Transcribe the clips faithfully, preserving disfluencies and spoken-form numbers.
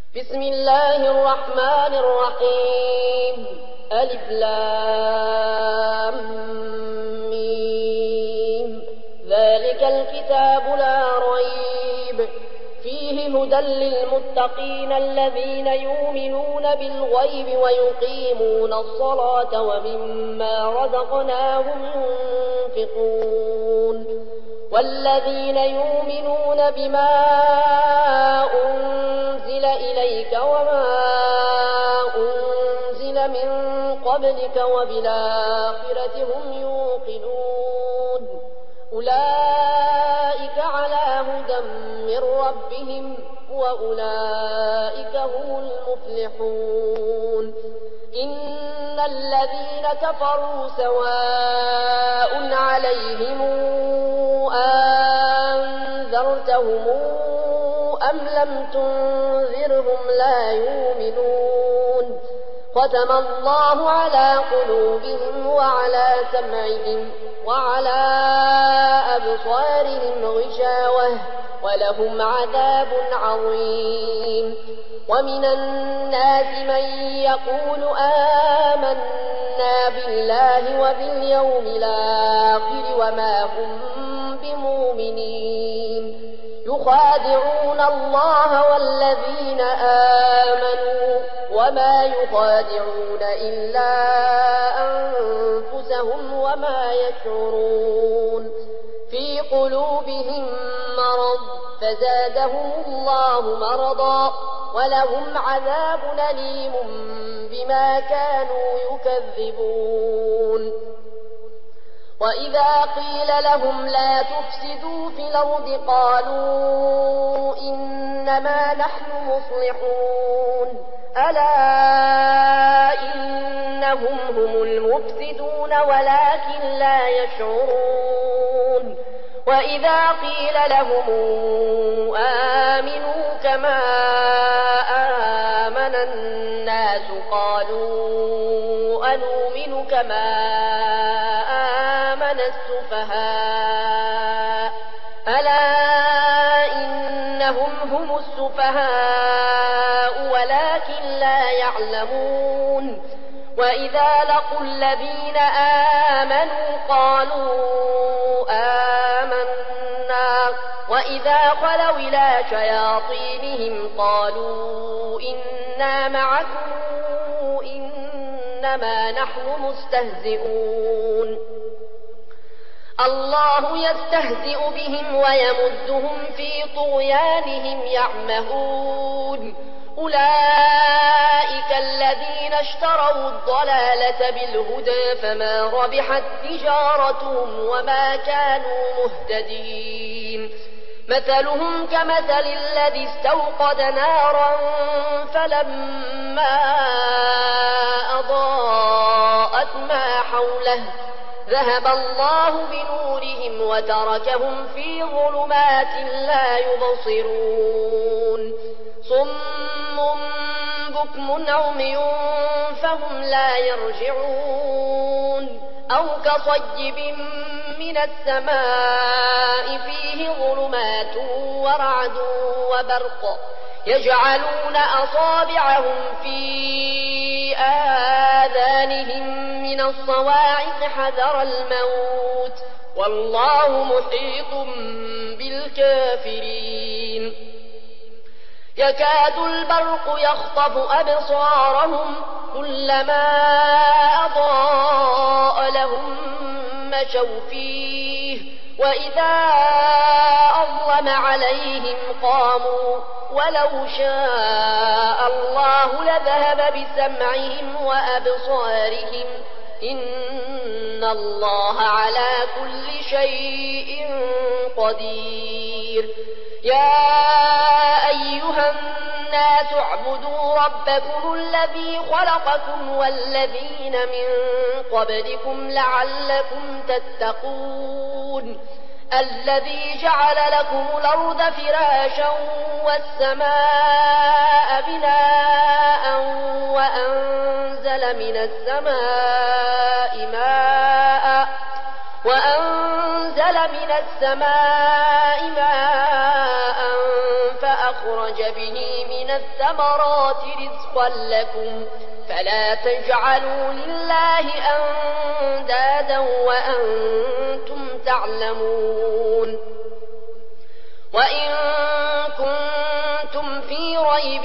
بسم الله الرحمن الرحيم. ألف لام ميم. ذلك الكتاب لا ريب فيه هدى للمتقين الذين يؤمنون بالغيب ويقيمون الصلاة ومما رزقناهم ينفقون والذين يؤمنون بما أنزل إليك وما أنزل من قبلك وبالآخرة هم يوقنون أولئك على هدى من ربهم وأولئك هم المفلحون. إن الذين كفروا سواء عليهم أنذرتهم أم لم تنذرهم لا يؤمنون. ختم الله على قلوبهم وعلى سمعهم وعلى أبصارهم غشاوة ولهم عذاب عظيم. ومن الناس من يقول آمنا بالله وباليوم الآخر وما هم بمؤمنين يخادعون الله والذين آمنوا وما يخادعون إلا أنفسهم وما يشعرون. في قلوبهم مرض فزادهم الله مرضا ولهم عذاب أليم بما كانوا يكذبون. وإذا قيل لهم لا تفسدوا في الأرض قالوا إنما نحن مصلحون ألا إنهم هم المفسدون ولكن لا يشعرون. وإذا قيل لهم آمنوا كما آمن الناس قالوا أنؤمن كما آمن السفهاء ألا إنهم هم السفهاء ولكن لا يعلمون. وإذا لقوا الذين آمنوا قالوا آمنا وإذا خلوا إلى شياطينهم قالوا إنا معكم إنما نحن مستهزئون. الله يستهزئ بهم ويمدهم في طغيانهم يعمهون. أولئك الذين اشتروا الضلالة بالهدى فما ربحت تجارتهم وما كانوا مهتدين. مثلهم كمثل الذي استوقد نارا فلما أضاءت ما حوله ذهب الله بنورهم وتركهم في ظلمات لا يبصرون. صم بكم عمي فهم لا يرجعون. أو كصيب من السماء فيه ظلمات ورعد وبرق يجعلون أصابعهم في آذانهم من الصواعق حذر الموت والله محيط بالكافرين. يكاد البرق يخطف أبصارهم كلما أضاء لهم مشوا فيه وإذا أظلم عليهم قاموا ولو شاء الله لذهب بسمعهم وأبصارهم إن الله على كل شيء قدير. يا أيها الناس اعبدوا ربكم الذي خلقكم والذين من قبلكم لعلكم تتقون. الذي جعل لكم الأرض فراشا والسماء بناء وأنزل من السماء ماء وأنزل من السماء ماء فأخرج به من ومن الثمرات رزقا لكم فلا تجعلوا لله أندادا وأنتم تعلمون وإن كنتم في ريب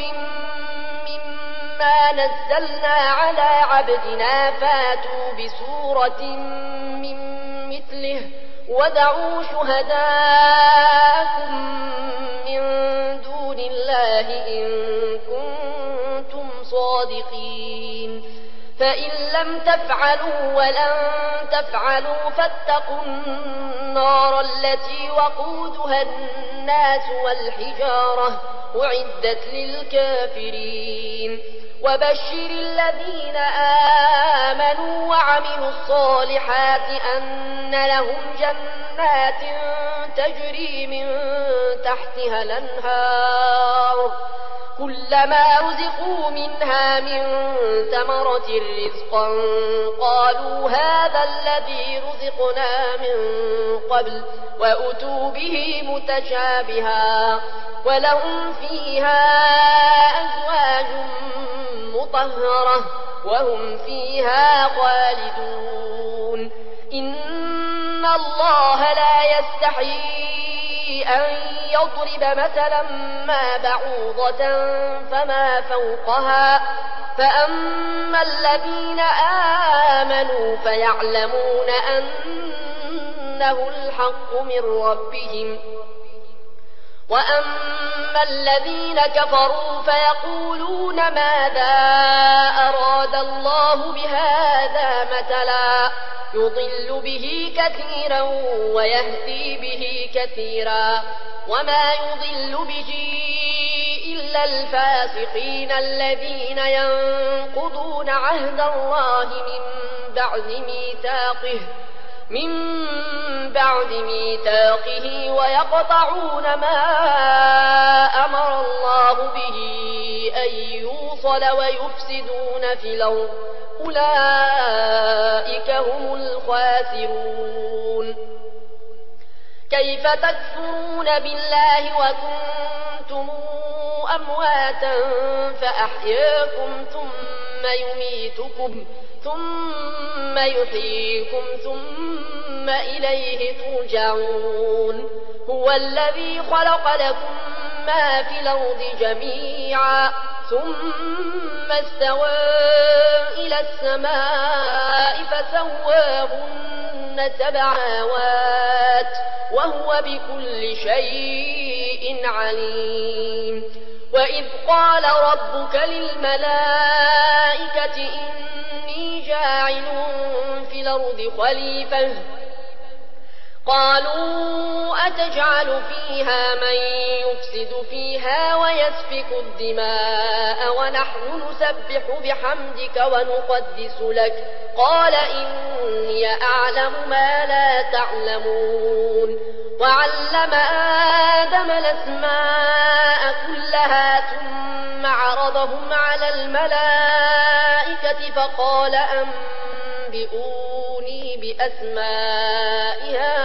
مما نزلنا على عبدنا فاتوا بسورة من مثله ودعوا شهداءكم من دون الله إن كنتم صادقين فإن لم تفعلوا ولن تفعلوا فاتقوا النار التي وقودها الناس والحجارة أعدت للكافرين وبشر الذين آمنوا وعملوا الصالحات أن لهم جنات تجري من تحتها الأنهار كلما رزقوا منها من ثمرة رزقا قالوا هذا الذي رزقنا من قبل وأتوا به متشابها ولهم فيها أزواج مطهرة وهم فيها خالدون إن الله لا يستحيي أن يضرب مثلا ما بعوضة فما فوقها فأما الذين آمنوا فيعلمون أنه الحق من ربهم وأما الذين كفروا فيقولون ماذا أراد الله بهذا مثلا يضل به كثيرا ويهدي به كثيرا وما يضل به إلا الفاسقين الذين ينقضون عهد الله من بعد ميثاقه من بعد ميثاقه ويقطعون ما أمر الله به أن يوصل ويفسدون في الأرض أولئك هم الخاسرون كيف تكفرون بالله وكنتم أمواتا فأحياكم ثم يميتكم ثم يحييكم ثم إليه ترجعون هو الذي خلق لكم ما في الأرض جميعا ثم استوى إلى السماء فسواهن سبع سماوات وهو بكل شيء عليم وإذ قال ربك للملائكة إني جاعل في الأرض خليفة قالوا أتجعل فيها من يفسد فيها ويسفك الدماء ونحن نسبح بحمدك ونقدس لك قال إني أعلم ما لا تعلمون وعلم آدم الأسماء كلها ثم عرضهم على الملائكة فقال أنبئوني بأسماء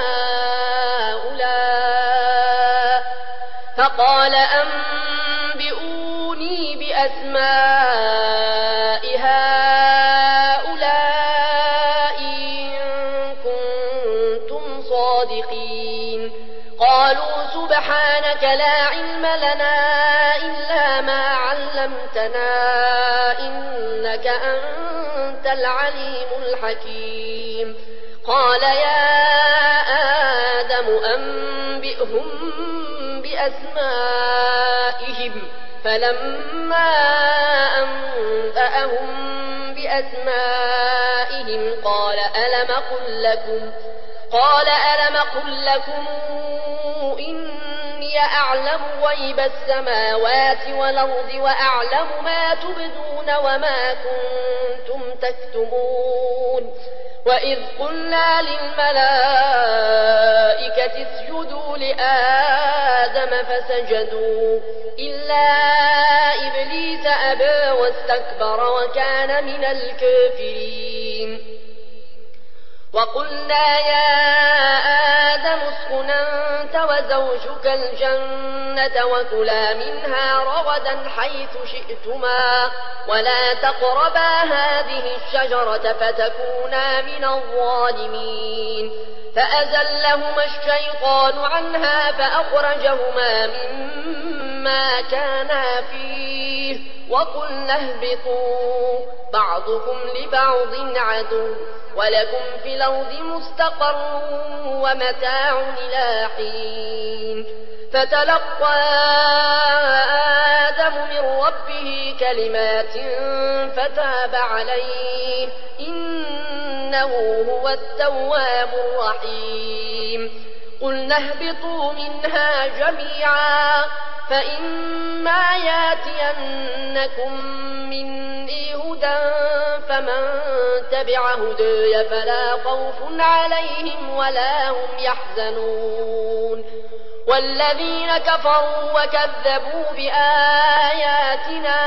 هؤلاء فقال أنبئوني بأسماء هؤلاء إن كنتم صادقين قالوا سبحانك لا علم لنا إلا ما علمتنا إنك أنت العليم الحكيم قال يا آدم أنبئهم بأسمائهم فلما أنبأهم بأسمائهم قال ألم قل لكم قال ألم قل لكم إني أعلم غيب السماوات والأرض وأعلم ما تبدون وما كنتم تكتمون وإذ قلنا للملائكة اسجدوا لآدم فسجدوا إلا إبليس أبى واستكبر وكان من الكافرين وقلنا يا آدم اسكن أنت وزوجك فرشك الجنة وكلا منها رغدا حيث شئتما ولا تقربا هذه الشجرة فتكونا من الظالمين فأزلهما الشيطان عنها فأخرجهما مما كانا فيه وقلنا اهبطوا بعضكم لبعض عدو ولكم في الأرض مستقر ومتاع إلى حين فتلقى آدم من ربه كلمات فتاب عليه إنه هو التواب الرحيم قلنا اهبطوا منها جميعا فإما ياتينكم مني هدى فمن تبع هداي فلا خوف عليهم ولا هم يحزنون والذين كفروا وكذبوا بآياتنا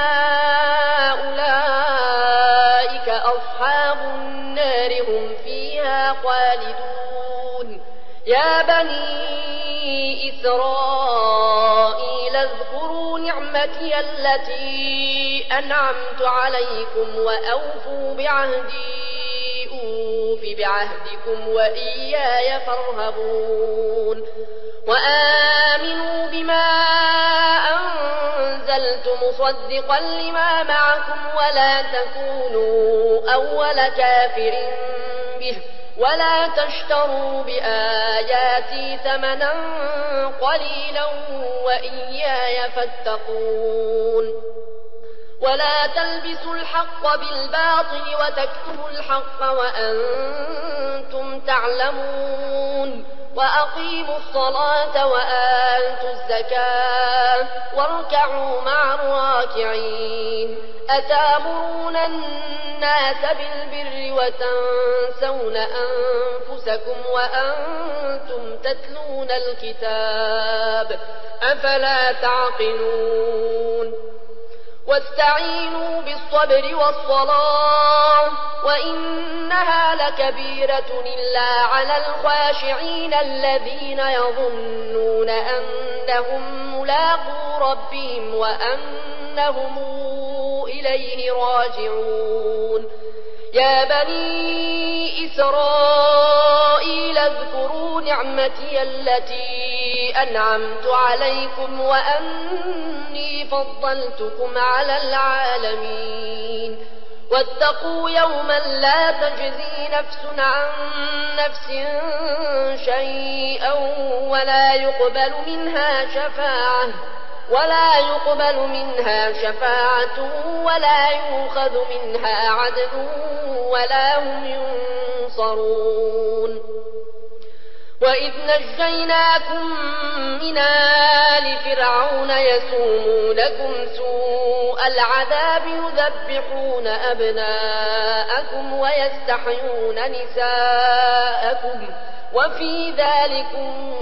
أولئك أصحاب النار هم فيها خالدون يا بني إسرائيل اذكروا نعمتي التي أنعمت عليكم وأوفوا بعهدي أوف بعهدكم وإياي فارهبون وآمنوا بما أنزلت مصدقا لما معكم ولا تكونوا أول كافر به ولا تشتروا بآياتي ثمنا قليلا وإياي فاتقون ولا تلبسوا الحق بالباطل وتكتموا الحق وأنتم تعلمون وأقيموا الصلاة وآتوا الزكاة واركعوا مع الراكعين أتامرون الناس بالبر وتنسون أنفسكم وأنتم تتلون الكتاب أفلا تعقلون واستعينوا بالصبر والصلاة وإنها لكبيرة إلا على الخاشعين الذين يظنون أنهم ملاقو ربهم وأنهم إليه راجعون يا بني إسرائيل اذكروا نعمتي التي أنعمت عليكم وأني فضلتكم على العالمين واتقوا يوما لا تجزي نفس عن نفس شيئا ولا يقبل منها شفاعة ولا يقبل منها شفاعة ولا يؤخذ منها عدل ولا هم ينصرون وإذ نجيناكم من آل فرعون يسومونكم سوء العذاب يذبحون أبناءكم ويستحيون نساءكم وفي ذلكم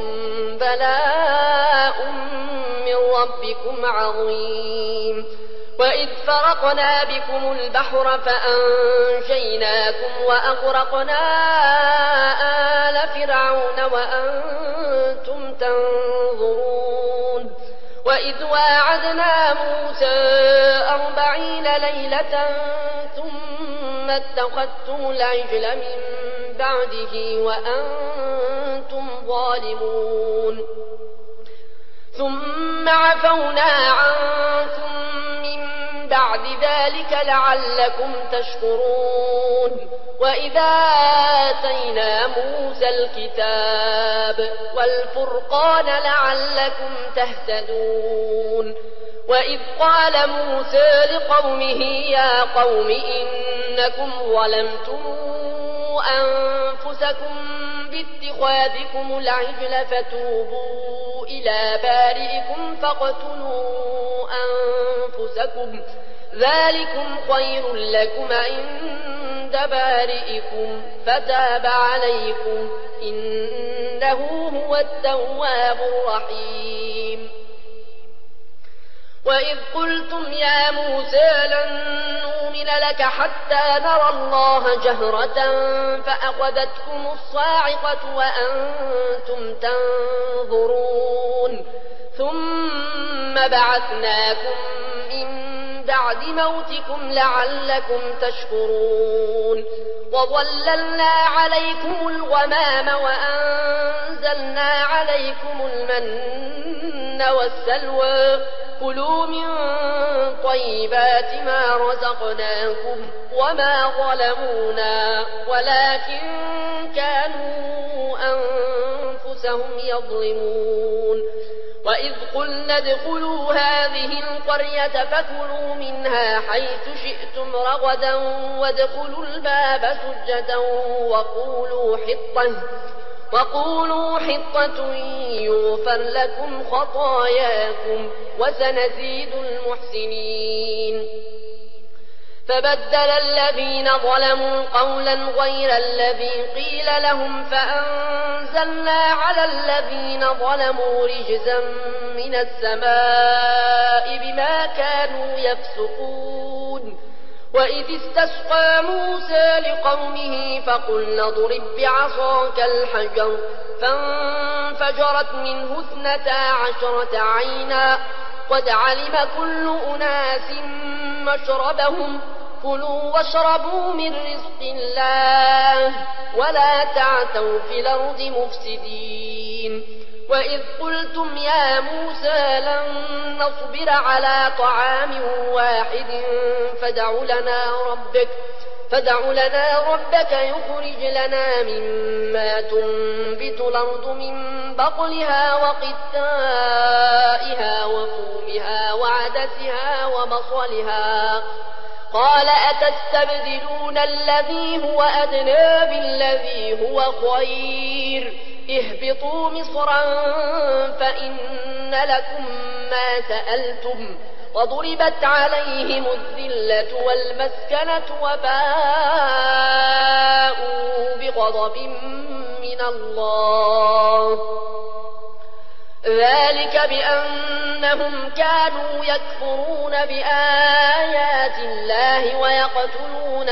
بلاء من ربكم عظيم وإذ فرقنا بكم البحر فأنجيناكم وأغرقنا آل فرعون وأنتم تنظرون وإذ واعدنا موسى أربعين ليلة ثم اتخذتم العجل من بعده وأنتم ظالمون ثم عفونا عنكم من بعد ذلك لعلكم تشكرون وإذا آتينا موسى الكتاب والفرقان لعلكم تهتدون وإذ قال موسى لقومه يا قوم إنكم ظلمتم أنفسكم باتخاذكم العجل فتوبوا إلى بارئكم فاقتلوا أنفسكم ذلكم خير لكم عند بارئكم فتاب عليكم إنه هو التواب الرحيم وإذ قلتم يا موسى لن نؤمن نؤمن لك حتى نرى الله جهرة فأخذتكم الصاعقة وأنتم تنظرون ثم بعثناكم من بعد موتكم لعلكم تشكرون وظللنا عليكم الغمام وأنزلنا عليكم المن والسلوى كلوا من طيبات ما رزقناكم وما ظلمونا ولكن كانوا أنفسهم يظلمون وإذ قلنا ادخلوا هذه القرية فكلوا منها حيث شئتم رغدا وادخلوا الباب سجدا وقولوا حطة وقولوا حطة يغفر لكم خطاياكم وسنزيد المحسنين فبدل الذين ظلموا قولا غير الذي قيل لهم فأنزلنا على الذين ظلموا رجزا من السماء بما كانوا يفسقون وإذ استسقى موسى لقومه فقلنا اضرب بعصاك الحجر فانفجرت منه اثنتا عشرة عينا قد علم كل أناس مشربهم كلوا واشربوا من رزق الله ولا تعثوا في الأرض مفسدين وإذ قلتم يا موسى لن نصبر على طعام واحد فادع لنا ربك فادع لنا ربك يخرج لنا مما تنبت الأرض من بقلها وقثائها وفومها وعدسها وبصلها قال أتستبدلون الذي هو أدنى بالذي هو خير اهبطوا مصرا فإن لكم ما سألتم وضربت عليهم الذلة والمسكنة وباءوا بغضب من الله ذلك بأنهم كانوا يكفرون بآيات الله ويقتلون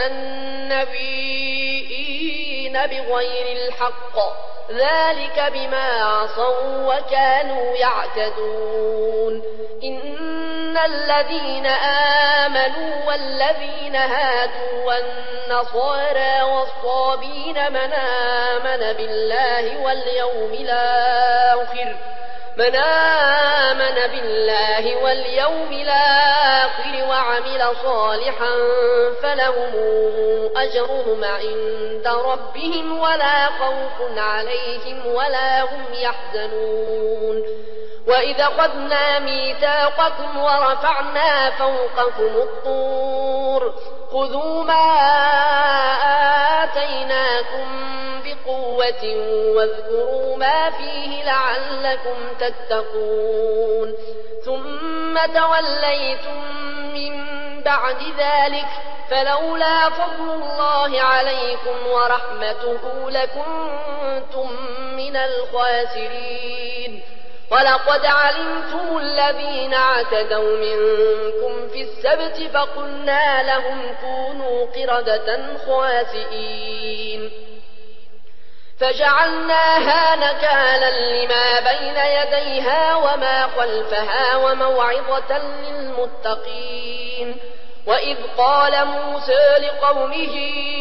النبيين بغير الحق ذلك بما عصوا وكانوا يعتدون إن الذين آمنوا والذين هادوا والنصارى والصابين من آمن بالله واليوم الآخر من آمن بالله واليوم الآخر وعمل صالحا فلهم أجرهم عند ربهم ولا خوف عليهم ولا هم يحزنون وإذا أخذنا ميثاقكم ورفعنا فوقكم الطور خذوا ما آتيناكم بقوة واذكروا ما فيه لعلكم تتقون ثم توليتم من بعد ذلك فلولا فضل الله عليكم ورحمته لكنتم من الخاسرين ولقد علمتم الذين اعتدوا منكم في السبت فقلنا لهم كونوا قردة خاسئين فجعلناها نكالا لما بين يديها وما خلفها وموعظة للمتقين وإذ قال موسى لقومه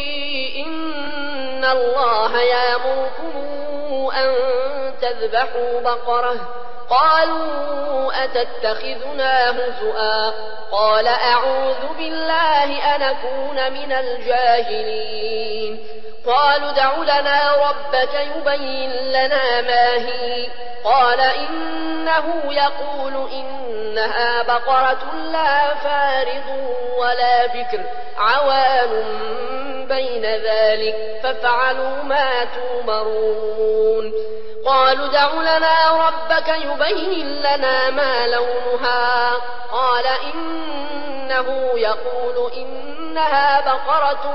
إن الله يأمركم أن تذبحوا بقرة قالوا أتتخذنا هزؤا قال أعوذ بالله أن أكون من الجاهلين قالوا ادع لنا ربك يبين لنا ما هي قال إنه يقول إنها بقرة لا فارض ولا بكر عوان بين ذلك فافعلوا ما تؤمرون قالوا ادع لنا ربك يبين لنا ما لونها قال إنه يقول إنها بقرة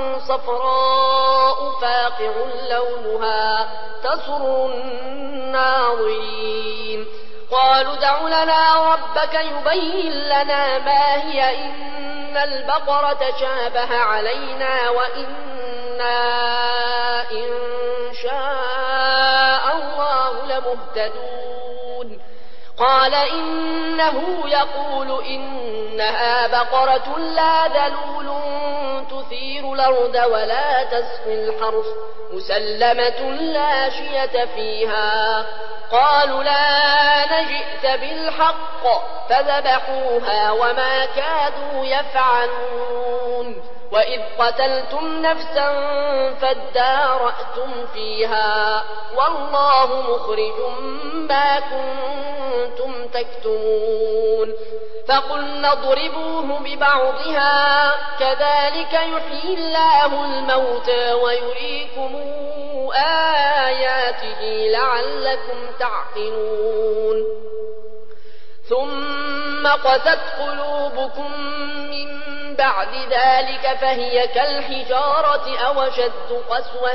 صفراء فاقع لونها تسر الناظرين قالوا ادع لنا ربك يبين لنا ما هي إن إن البقرة تشابه علينا وإنا إن شاء الله لمهتدون قال إنه يقول إنها بقرة لا ذلول تثير الأرض ولا تسقي الحرث مسلمة لا شية فيها قالوا لا نجئت بالحق فذبحوها وما كادوا يفعلون وإذ قتلتم نفسا فادارأتم فيها والله مخرج ما كنتم تكتمون فقلنا اضربوه ببعضها كذلك يحيي الله الموتى ويريكم آياته لعلكم تعقلون ثم قست قلوبكم من بعد ذلك فهي كالحجارة أو أشد قسوة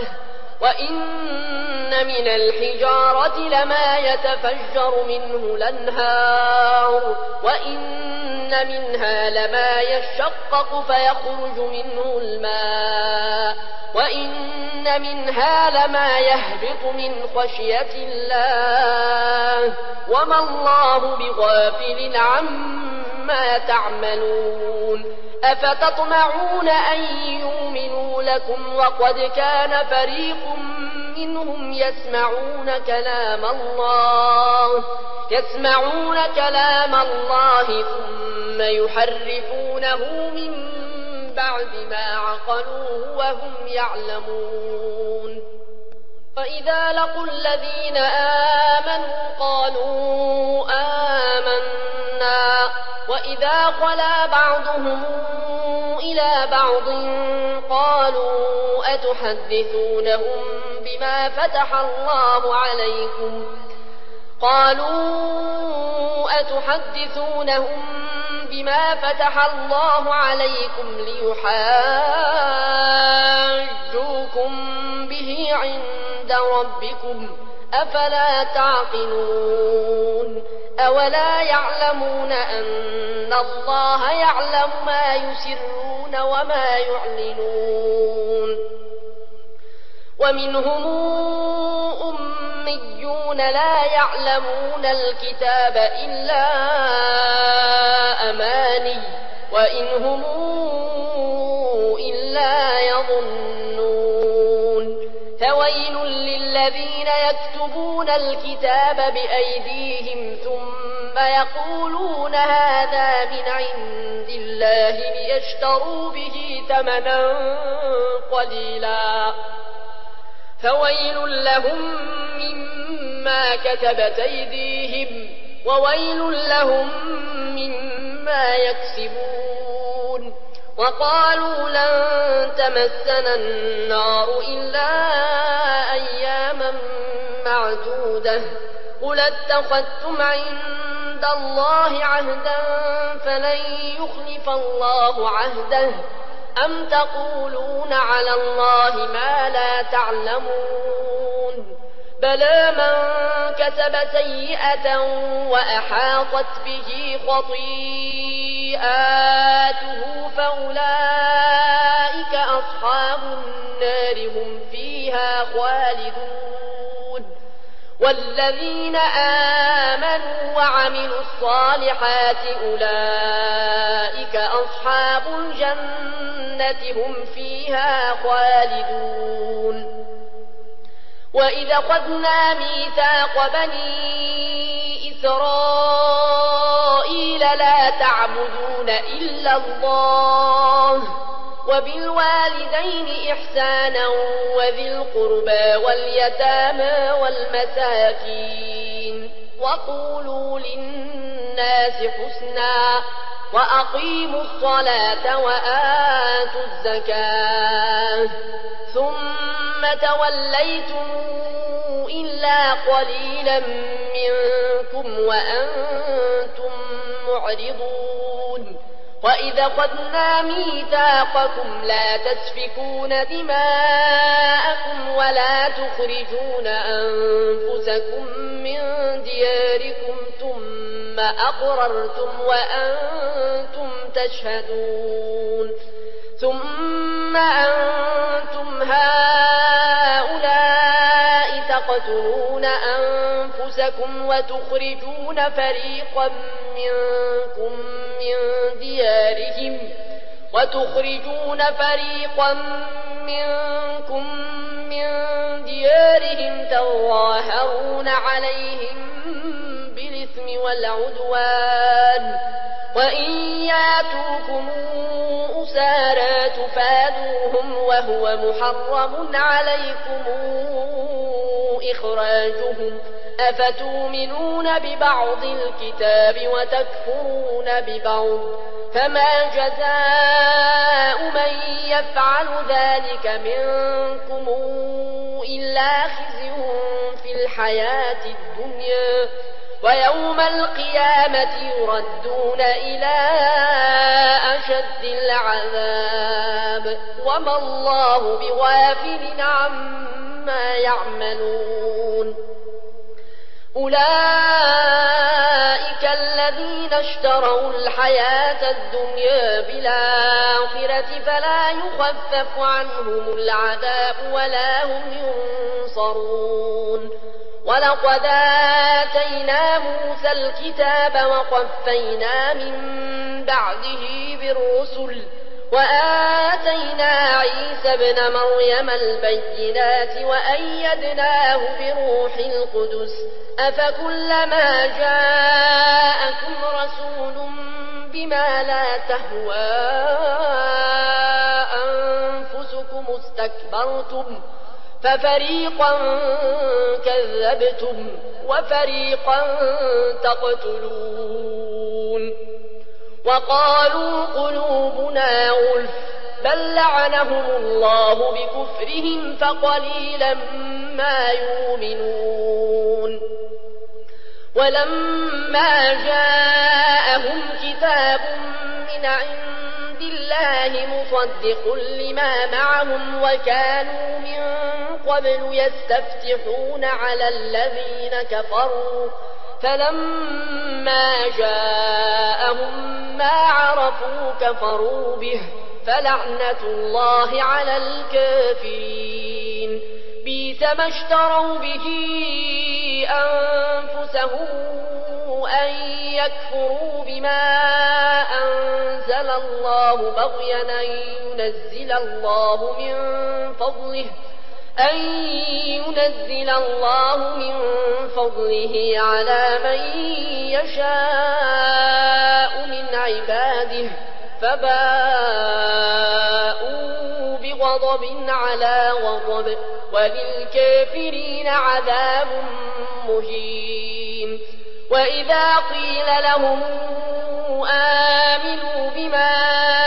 وإن من الحجارة لما يتفجر منه الأنهار وإن منها لما يشقق فيخرج منه الماء وإن منها لما يهبط من خشية الله وما الله بغافل عما تعملون أفتطمعون أن يؤمنوا لكم وقد كان فريق منهم يسمعون كلام الله يسمعون كلام الله ثم يحرفونه من بعد ما عقلوه وهم يعلمون وإذا لقوا الذين آمنوا قالوا آمنا وإذا خلا بعضهم إلى بعض قالوا أتحدثونهم بما فتح الله عليكم قالوا أتحدثونهم بما فتح الله عليكم ليحاجوكم به عند ربكم أفلا تعقلون أولا يعلمون أن الله يعلم ما يسرون وما يعلنون ومنهم أميون لا يعلمون الكتاب إلا أماني وإن هم إلا يظنون فويل للذين يكتبون الكتاب بأيديهم ثم يقولون هذا من عند الله ليشتروا به ثمنا قليلا فويل لهم مما كتبت أيديهم وويل لهم مما يكسبون وقالوا لن تمسنا النار إلا أياما معدودة قل اتخذتم عند الله عهدا فلن يخلف الله عهده أم تقولون على الله ما لا تعلمون بلى من كسب سيئة وأحاطت به خطيئاته فأولئك أصحاب النار هم فيها خالدون والذين آمنوا وعملوا الصالحات أولئك أصحاب الجنة هم فيها خالدون وإذا أخذنا ميثاق بني إسرائيل لا تعبدون إلا الله وبالوالدين إحسانا وذي القربى واليتامى والمساكين وقولوا للناس حسنا وأقيموا الصلاة وآتوا الزكاة ثم توليتم إلا قليلا منكم وأنتم معرضون وإذا أخذنا ميثاقكم لا تسفكون دماءكم ولا تخرجون أنفسكم من دياركم ثم أقررتم وأنتم تشهدون ثم أنتم هؤلاء تقتلون أنفسكم وتخرجون فريقا منكم من ديارهم وتخرجون فريقا منكم من ديارهم تظاهرون عليهم بالإثم والعدوان وإن ياتوكم أسارى تفادوهم وهو محرم عليكم إخراجهم أفتؤمنون ببعض الكتاب وتكفرون ببعض فما جزاء من يفعل ذلك منكم إلا خزي في الحياة الدنيا ويوم القيامة يردون إلى أشد العذاب وما الله بغافل عما يعملون أولئك الذين اشتروا الحياة الدنيا بالآخرة فلا يخفف عنهم العذاب ولا هم ينصرون ولقد آتينا موسى الكتاب وقفينا من بعده بالرسل وآتينا عيسى ابن مريم البينات وأيدناه بروح القدس أفكلما جاءكم رسول بما لا تهوى أنفسكم استكبرتم ففريقا كذبتم وفريقا تقتلون وقالوا قلوبنا غلف بل لعنهم الله بكفرهم فقليلا ما يؤمنون ولما جاءهم كتاب من عند الله مصدق لما معهم وكانوا من قبل يستفتحون على الذين كفروا فلما جاءهم ما عرفوا كفروا به فلعنة الله على الكافرين بئس ما اشتروا به أنفسهم أن يكفروا بما أنزل الله بغيا أن ينزل الله من فضله أن ينزل الله من فضله على من يشاء من عباده فباءوا بغضب على غضب وللكافرين عذاب مهين وإذا قيل لهم آمنوا بما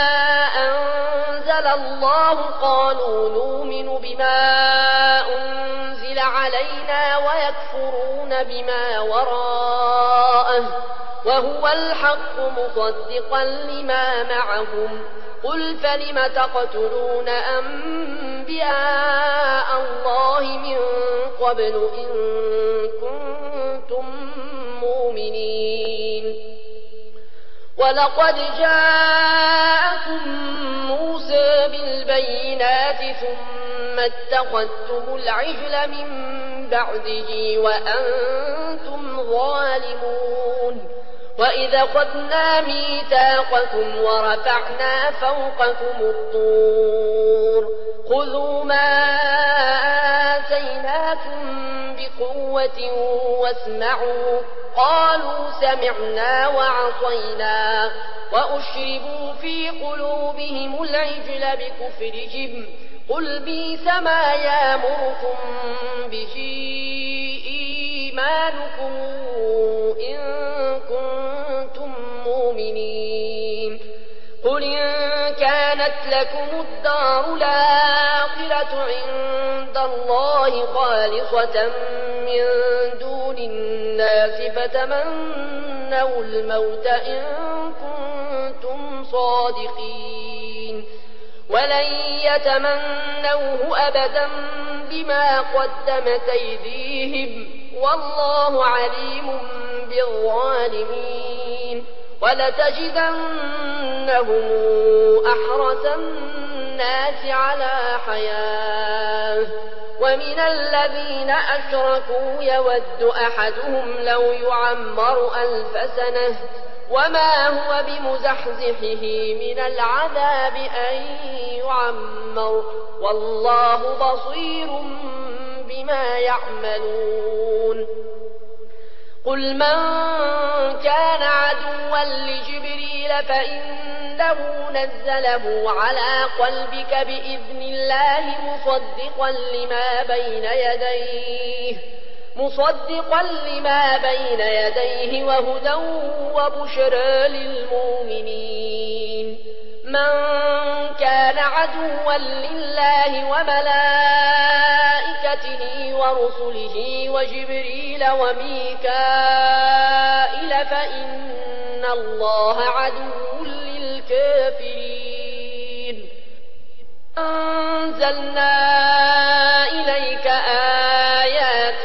أنزل الله قالوا نؤمن بما أنزل علينا ويكفرون بما وراءه وهو الحق مصدقا لما معهم قل فلم تقتلون أنبياء الله من قبل إن كنتم مؤمنين ولقد جاءكم موسى بالبينات ثم اتخذتم العجل من بعده وأنتم ظالمون وإذا أخذنا ميثاقكم ورفعنا فوقكم الطور خذوا ما آتيناكم بقوة واسمعوا قالوا سمعنا وعصينا وأشربوا في قلوبهم العجل بكفرهم قل بئس ما يأمركم به إيمانكم إن كنتم مؤمنين قل إن كانت لكم الدار الآخرة عند الله خالصة من دون الناس فتمنوا الموت إن كنتم صادقين ولن يتمنوه أبدا بما قدمت أيديهم والله عليم بالظالمين ولتجدن إنهم أحرس الناس على حياة ومن الذين أشركوا يود أحدهم لو يعمر ألف سنة وما هو بمزحزحه من العذاب أن يعمر والله بصير بما يعملون قل من كان عدوا لجبريل فإنه نزله على قلبك بإذن الله مصدقا لما بين يديه مصدقا لما بين يديه وهدى وبشرى للمؤمنين من كان عدوا لله وملائكته ورسله وجبريل وميكائيل فإن الله عدو للكافرين أنزلنا إليك آيات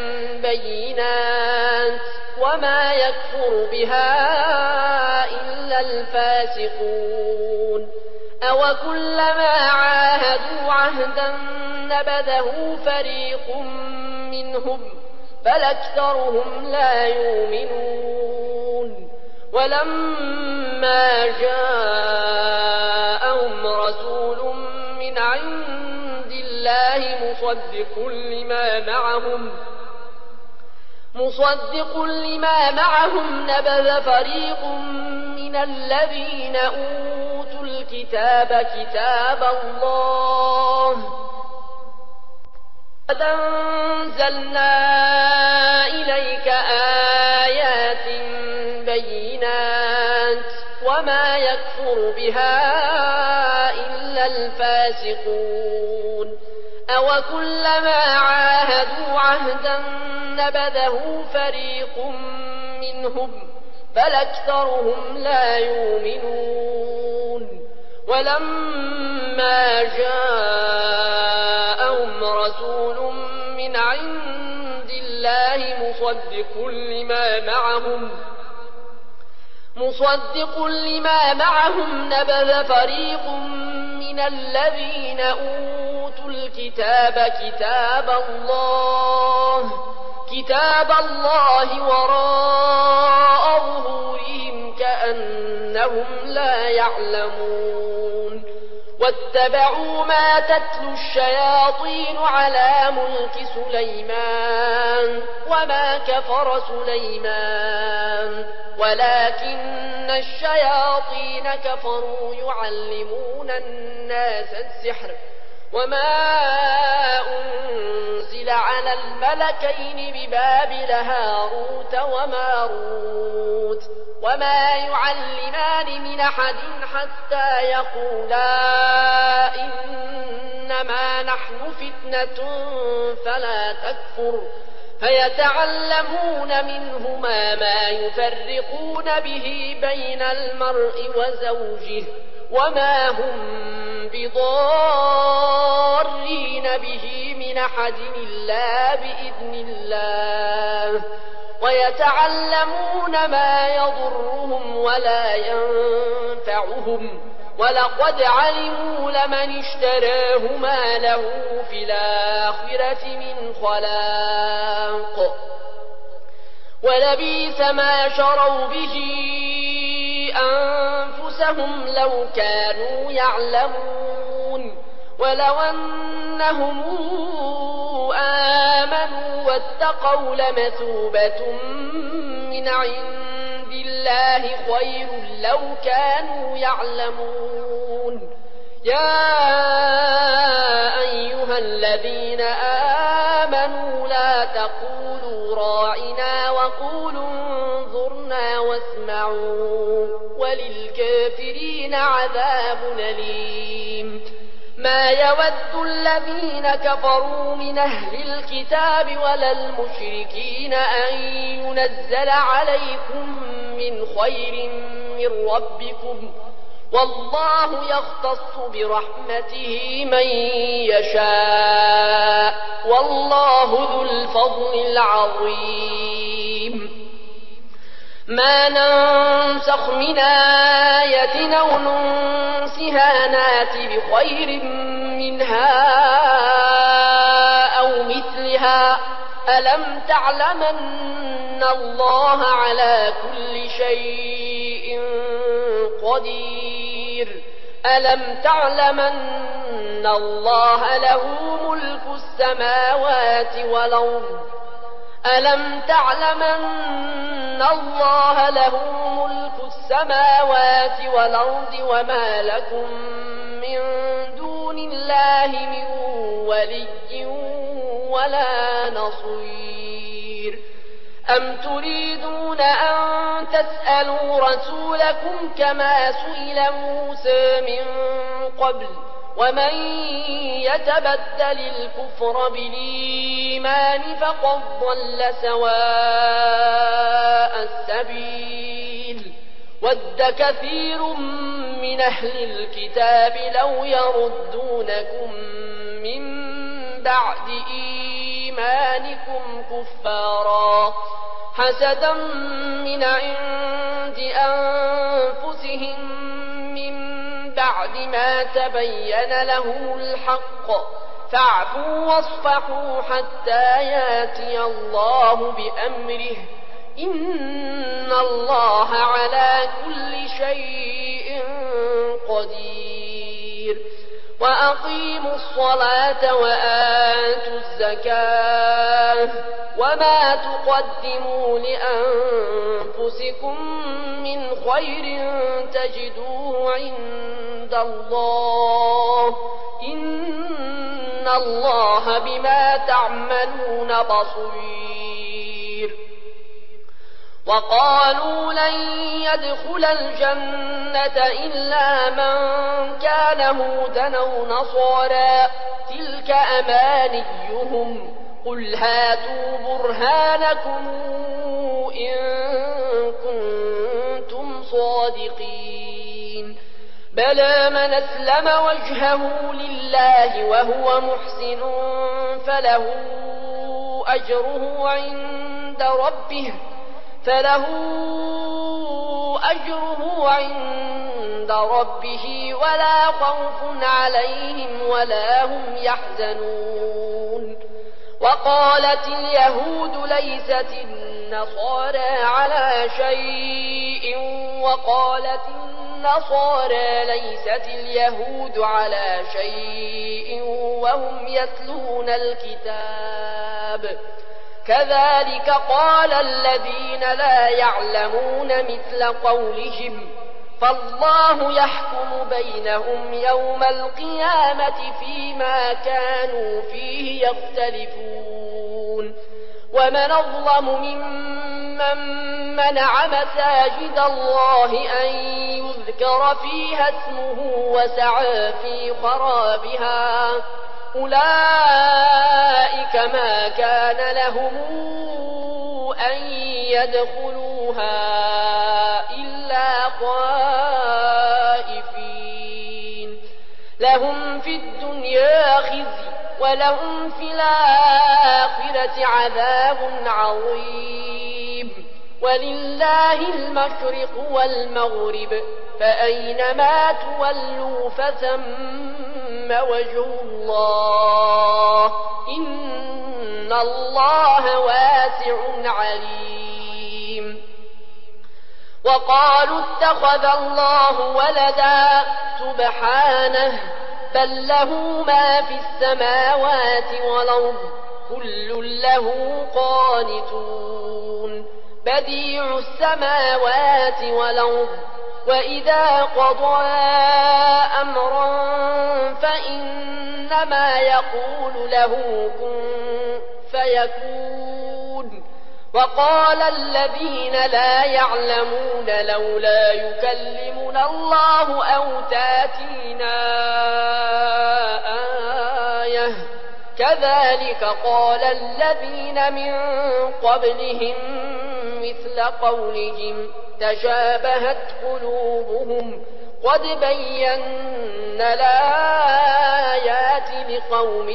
بينات وما يكفر بها إلا الفاسقون أوكلما عاهدوا عهدا نبذه فريق منهم بل أكثرهم لا يؤمنون ولما جاءهم رسول من عند الله مصدق لما معهم مصدق لما معهم نبذ فريق من الذين أوتوا الكتاب كتاب الله قد أنزلنا إليك آيات بينات وما يكفر بها إلا الفاسقون أوكلما عاهدوا عهدا نبذه فريق منهم بل أكثرهم لا يؤمنون ولما جاءهم رسول من عند الله مصدق لما معهم مصدق لما معهم نبذ فريق من الذين أوتوا الكتاب كتاب الله كتاب الله وراء ظهورهم كأنهم لا يعلمون واتبعوا ما تتلو الشياطين على ملك سليمان وما كفر سليمان ولكن الشياطين كفروا يعلمون الناس السحر وما أنزل على الملكين ببابل هاروت وماروت وما يعلمان من أحد حتى يقولا إنما نحن فتنة فلا تكفر فيتعلمون منهما ما يفرقون به بين المرء وزوجه وما هم بضارين به من أحد إلا بإذن الله ويتعلمون ما يضرهم ولا ينفعهم ولقد علموا لمن اشتراه ما له في الآخرة من خلاق ولبئس ما شروا به أنفسهم لو كانوا يعلمون ولو أنهم آمنوا واتقوا لمثوبة من عند الله خير لو كانوا يعلمون يا أيها الذين آمنوا لا تقولوا راعنا وقولوا انظرنا واسمعوا وللكافرين عذاب أليم ما يود الذين كفروا من أهل الكتاب ولا المشركين أن ينزل عليكم من خير من ربكم والله يختص برحمته من يشاء والله ذو الفضل العظيم ما ننسخ من آية أو ننسها نات بخير منها أو مثلها ألم تعلم أن الله على كل شيء قدير ألم تعلم أن الله له ملك السماوات والأرض ألم تعلم أن الله له ملك السماوات والأرض وما لكم من دون الله من ولي ولا نصير أم تريدون أن تسألوا رسولكم كما سئل موسى من قبل ومن يتبدل الكفر بالإيمان فقد ضل سواء السبيل ود كثير من أهل الكتاب لو يردونكم من بعد إيمانكم كفارا حسدا من عند أنفسهم من بعد ما تبين لهم الحق فاعفوا واصفحوا حتى ياتي الله بأمره إن الله على كل شيء قدير وأقيموا الصلاة وآتوا الزكاة وما تقدموا لأنفسكم من خير تجدوه عند الله إن الله بما تعملون بصير وقالوا لن يدخل الجنة إلا من كان هودا أو نصارى تلك أمانيهم قل هاتوا برهانكم إن كنتم صادقين بلى من أسلم وجهه لله وهو محسن فله أجره عند ربه فله أجره عند ربه ولا خوف عليهم ولا هم يحزنون وقالت اليهود ليست النصارى على شيء وقالت النصارى ليست اليهود على شيء وهم يتلون الكتاب كذلك قال الذين لا يعلمون مثل قولهم فالله يحكم بينهم يوم القيامة فيما كانوا فيه يختلفون ومن أظلم ممن منع مساجد الله أن يذكر فيها اسمه وسعى في خرابها أولئك ما كان لهم أن يدخلوها إلا خائفين لهم في الدنيا خزي ولهم في الآخرة عذاب عظيم ولله المشرق والمغرب فأينما تولوا فثم وجه الله إن الله واسع عليم وقالوا اتخذ الله ولدا سبحانه بل له ما في السماوات والأرض كل له قانتون بديع السماوات والأرض وإذا قضى أمرا فإنما يقول له كن فيكون وقال الذين لا يعلمون لولا يكلمنا الله أو تاتينا آية كذلك قال الذين من قبلهم مثل قولهم تشابهت قلوبهم قد بينا الآيات لقوم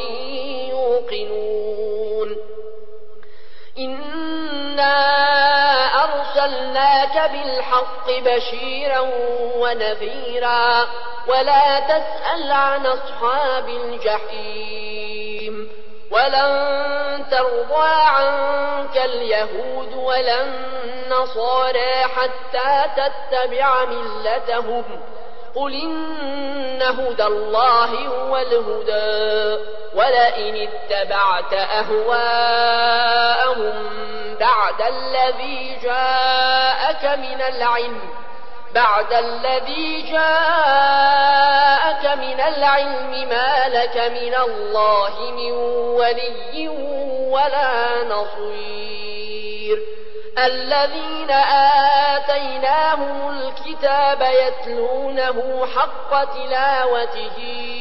يوقنون إنا أرسلناك بالحق بشيرا ونذيرا ولا تسأل عن أصحاب الجحيم ولن ترضى عنك اليهود ولا النصارى حتى تتبع ملتهم قل إن هدى الله هو الهدى ولئن اتبعت أهواءهم بعد الذي جاءك من العلم بعد الذي جاءك من العلم ما لك من الله من ولي ولا نصير الذين آتيناهم الكتاب يتلونه حق تلاوته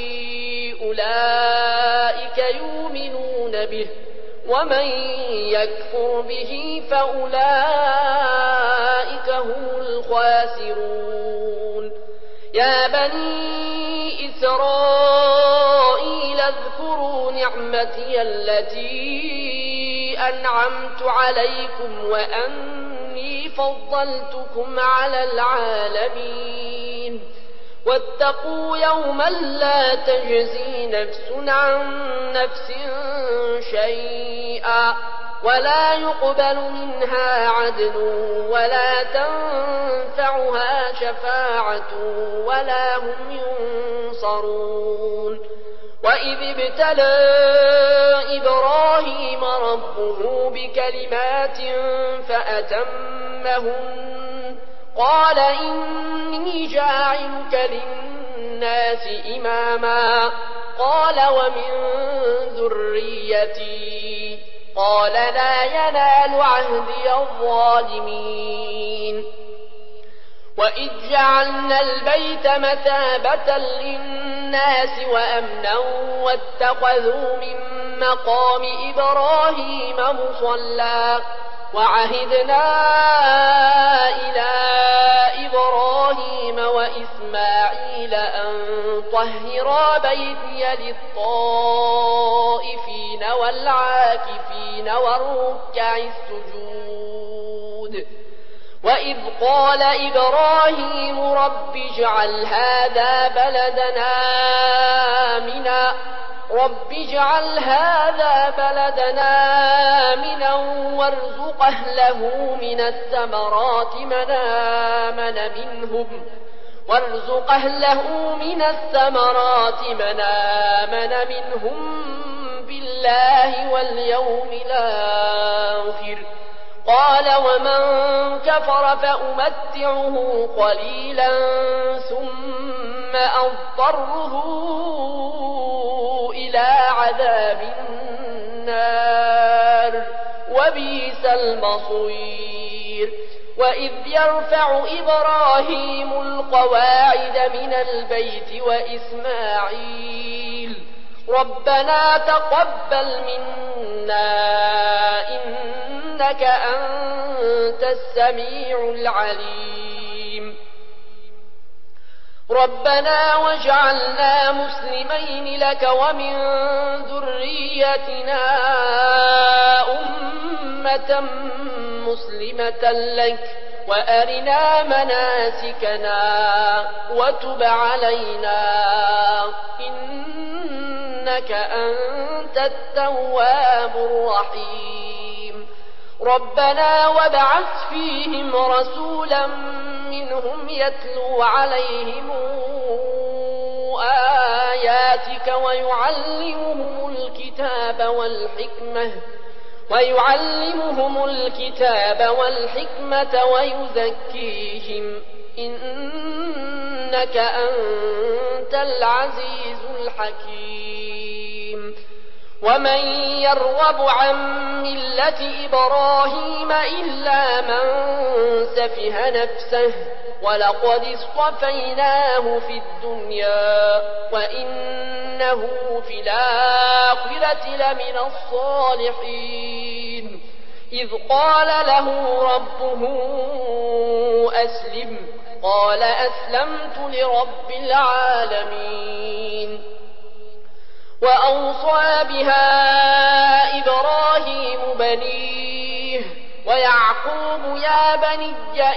أولئك يؤمنون به ومن يكفر به فأولئك هم الخاسرون يا بني إسرائيل اذكروا نعمتي التي أنعمت عليكم وأني فضلتكم على العالمين واتقوا يوما لا تجزي نفس عن نفس شيئا ولا يقبل منها عدل ولا تنفعها شفاعة ولا هم ينصرون وإذ ابتلى إبراهيم ربه بكلمات فأتمهن قال إني جاعلك للناس إماما قال ومن ذريتي قال لا ينال عهدي الظالمين وإذ جعلنا البيت مثابة للناس وأمنا واتخذوا من مقام إبراهيم مصلى وعهدنا إلى إبراهيم وإسماعيل أن طهرا بيتي للطائفين والعاكفين والركع السجود وإذ قال إبراهيم رب اجعل هذا بلدنا آمنا رب اجعل هذا بلدنا آمنا وارزق أهله من الثمرات من آمن منهم وارزق أهله من الثمرات من آمن منهم بالله واليوم الآخر قال ومن كفر فأمتعه قليلا ثم أضطره إلى عذاب النار وبئس المصير وإذ يرفع إبراهيم القواعد من البيت وإسماعيل ربنا تقبل منا إنك أنت السميع العليم ربنا واجعلنا مسلمين لك ومن ذريتنا أمة مسلمة لك وأرنا مناسكنا وتب علينا إنك أنت التواب الرحيم ربنا وابعث فيهم رسولا منهم يتلو عليهم آياتك ويعلمهم الكتاب والحكمة ويعلمهم الكتاب والحكمة ويزكيهم إنك أنت العزيز الحكيم ومن يرغب عن ملة إبراهيم إلا من سفه نفسه ولقد اصطفيناه في الدنيا وإنه في الآخرة لمن الصالحين إذ قال له ربه أسلم قال أسلمت لرب العالمين وأوصى بها إبراهيم بنيه ويعقوب يا بني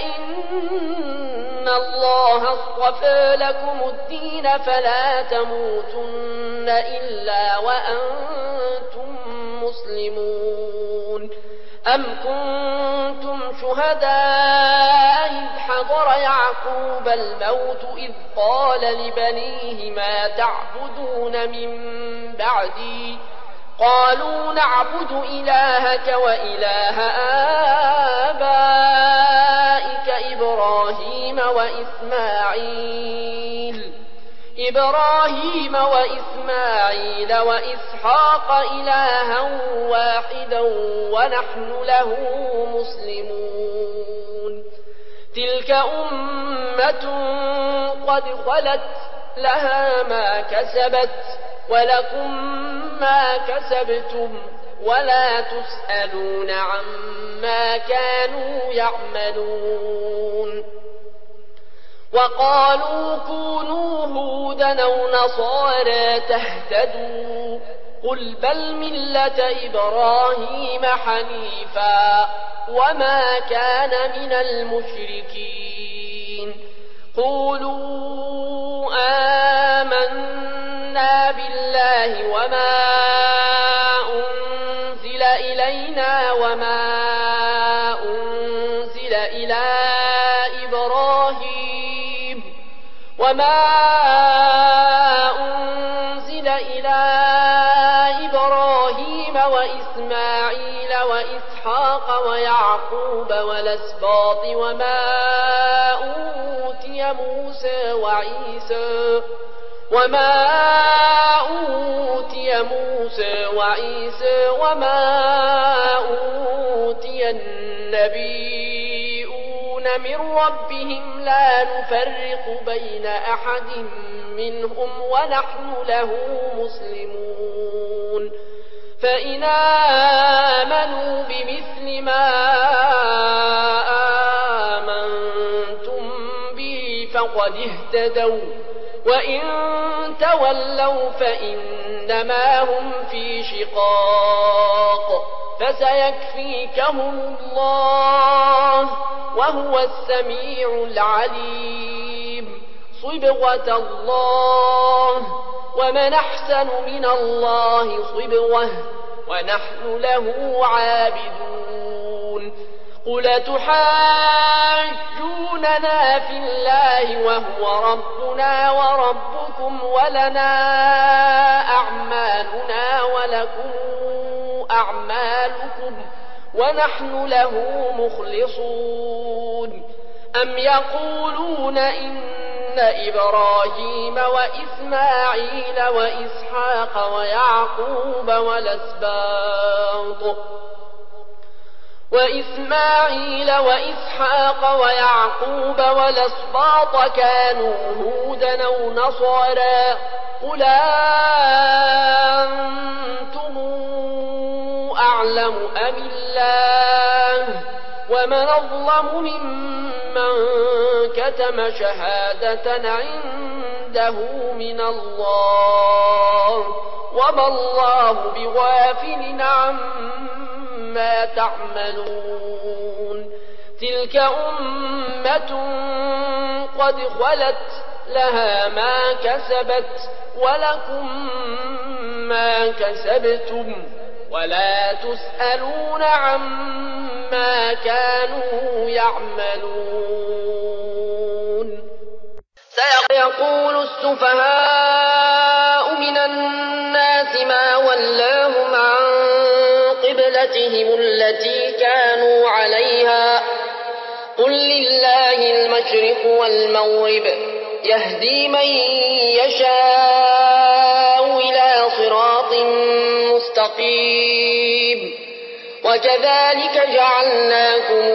إن الله اصطفى لكم الدين فلا تموتن إلا وأنتم مسلمون أم كنتم شهداء إذ حضر يعقوب الموت إذ قال لبنيه ما تعبدون من بعدي قالوا نعبد إلهك وإله آبائك إبراهيم وإسماعيل إبراهيم وإسماعيل وإسحاق إلها واحدا ونحن له مسلمون تلك أمة قد خلت لها ما كسبت ولكم ما كسبتم ولا تسألون عما كانوا يعملون وقالوا كونوا هودا أو نصارى تهتدوا قل بل ملة إبراهيم حنيفا وما كان من المشركين قولوا آمنا بالله وما أنزل إلينا وما أنزل إلى إبراهيم وما أنزل إلى إبراهيم وإسماعيل وإسحاق ويعقوب والأسباط وما أوتي موسى وعيسى وما أوتي موسى وعيسى وما أوتي النبيون من ربهم لا نفرق بين أحد منهم ونحن له مسلمون فإن آمنوا بمثل ما آمنتم به فقد اهتدوا وإن تولوا فإنما هم في شقاق فسيكفيكهم الله وهو السميع العليم صبغة الله ومن أحسن من الله صبغة ونحن له عابدون قل تحاجوننا في الله وهو ربنا وربكم ولنا أعمالنا ولكم أعمالكم ونحن له مخلصون أم يقولون إن إبراهيم وإسماعيل وإسحاق ويعقوب والأسباط وإسماعيل وإسحاق ويعقوب والأسباط كانوا هودا أو نصارى قل أنتم أعلم أم الله ومن أظلم ممن كتم شهادة عنده من الله وما الله بغافل عما تعملون تلك أمة قد خلت لها ما كسبت ولكم ما كسبتم ولا تسألون عما كانوا يعملون سيقول السفهاء من الناس ما ولاهم عن قبلتهم التي كانوا عليها قل لله المشرق والمغرب يهدي من يشاء إلى صراط مستقيم وكذلك جعلناكم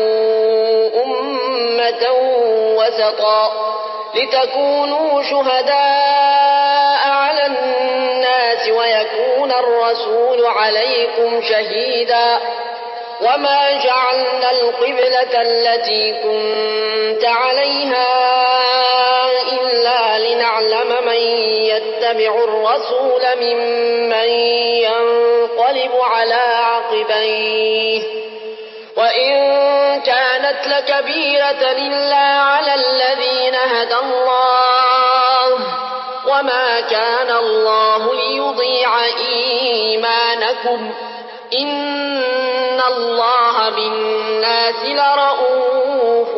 أمة وسطا لتكونوا شهداء على الناس ويكون الرسول عليكم شهيدا وما جعلنا القبلة التي كنت عليها إلا لنعلم من يتبع الرسول ممن ينقلب على عقبيه وإن كانت لكبيرة إلا على الذين هدى الله وما كان الله ليضيع إيمانكم إن الله بالناس لرءوف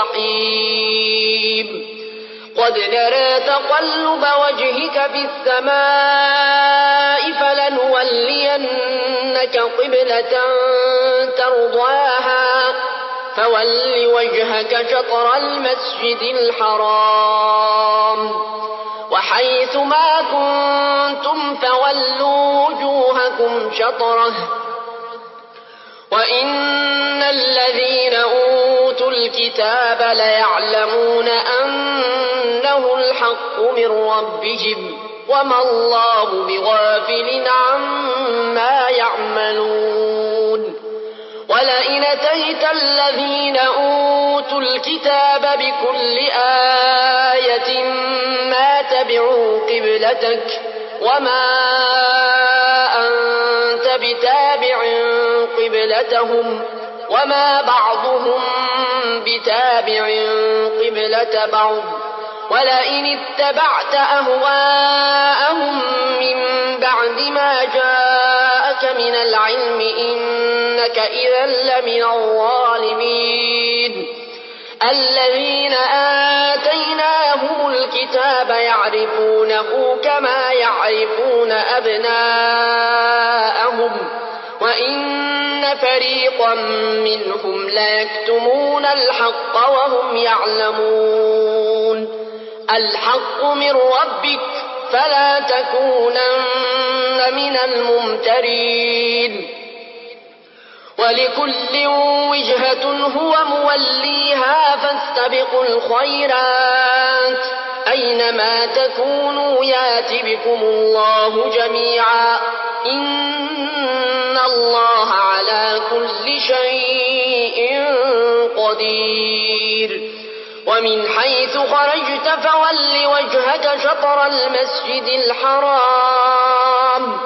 رحيم قد نرى تقلب وجهك في السماء فلنولينك قبلة ترضاها فول وجهك شطر المسجد الحرام وحيث ما كنتم فولوا وجوهكم شطره وإن الذين أوتوا الكتاب ليعلمون أنه الحق من ربهم وما الله بغافل عما يعملون ولئن أتيت الذين أوتوا الكتاب بكل آية ما تبعوا قبلتك وما أنت بتابع قبلتهم وما بعضهم بتابع قبلة بعض ولئن اتبعت أهواءهم من بعد ما جاءك من العلم إنك إذا لمن الظالمين الذين آتيناهم الكتاب يعرفونه كما يعرفون أبناءهم وإن فريقا منهم ليكتمون الحق وهم يعلمون الحق من ربك فلا تكونن من الممترين ولكل وجهة هو موليها فاستبقوا الخيرات أينما تكونوا يات بكم الله جميعا إن الله على كل شيء قدير ومن حيث خرجت فول وجهك شطر المسجد الحرام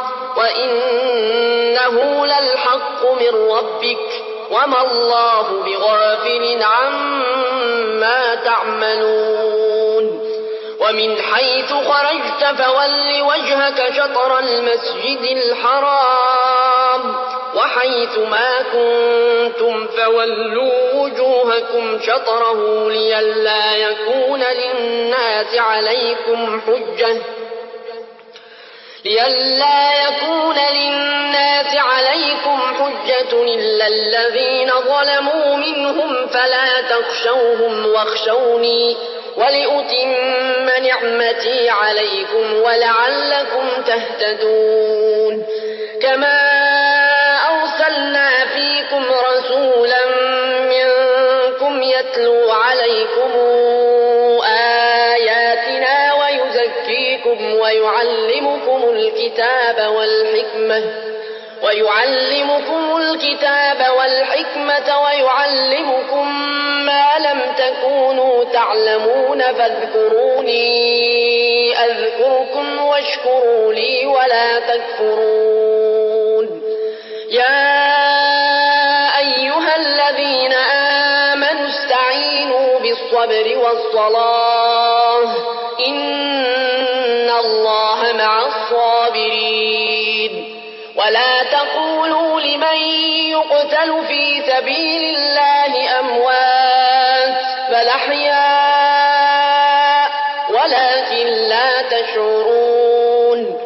وإنه للحق من ربك وما الله بغافل عما تعملون ومن حيث خرجت فول وجهك شطر المسجد الحرام وحيث ما كنتم فولوا وجوهكم شطره لئلا يكون للناس عليكم حجة لئلا يكون للناس عليكم حجة إلا الذين ظلموا منهم فلا تخشوهم واخشوني ولأتم نعمتي عليكم ولعلكم تهتدون كما أرسلنا فيكم رسولا منكم يتلو عليكم آياتنا ويزكيكم ويعلمكم الكتاب والحكمة ويعلمكم الكتاب والحكمة ويعلمكم ما لم تكونوا تعلمون فاذكروني أذكركم واشكروا لي ولا تكفرون يا أيها الذين آمنوا استعينوا بالصبر والصلاة إن الله مع الصابرين ولا تقولوا لمن يقتل في سبيل الله أموات بل أحياء ولكن لا تشعرون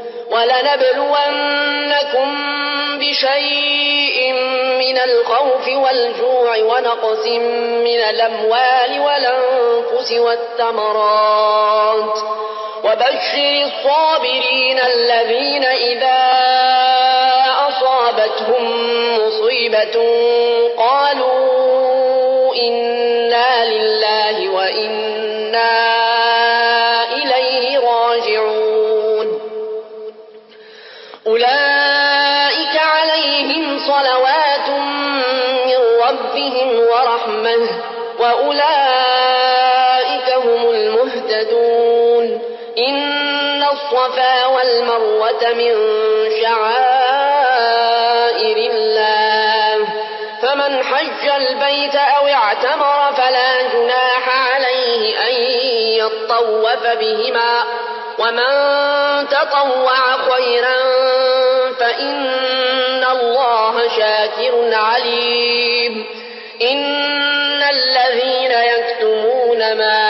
ولنبلونكم بشيء من الخوف والجوع ونقص من الأموال والأنفس والثمرات وبشر الصابرين الذين إذا أصابتهم مصيبة قالوا إنا لله وإنا إليه راجعون أولئك عليهم صلوات من ربهم ورحمة وأولئك هم المهتدون إن الصفا والمروة من شعائر الله فمن فمن حج البيت أو اعتمر فلا جناح عليه أن يطوف بهما ومن تطوع خيرا فإن الله شاكر عليم إن الذين يكتمون ما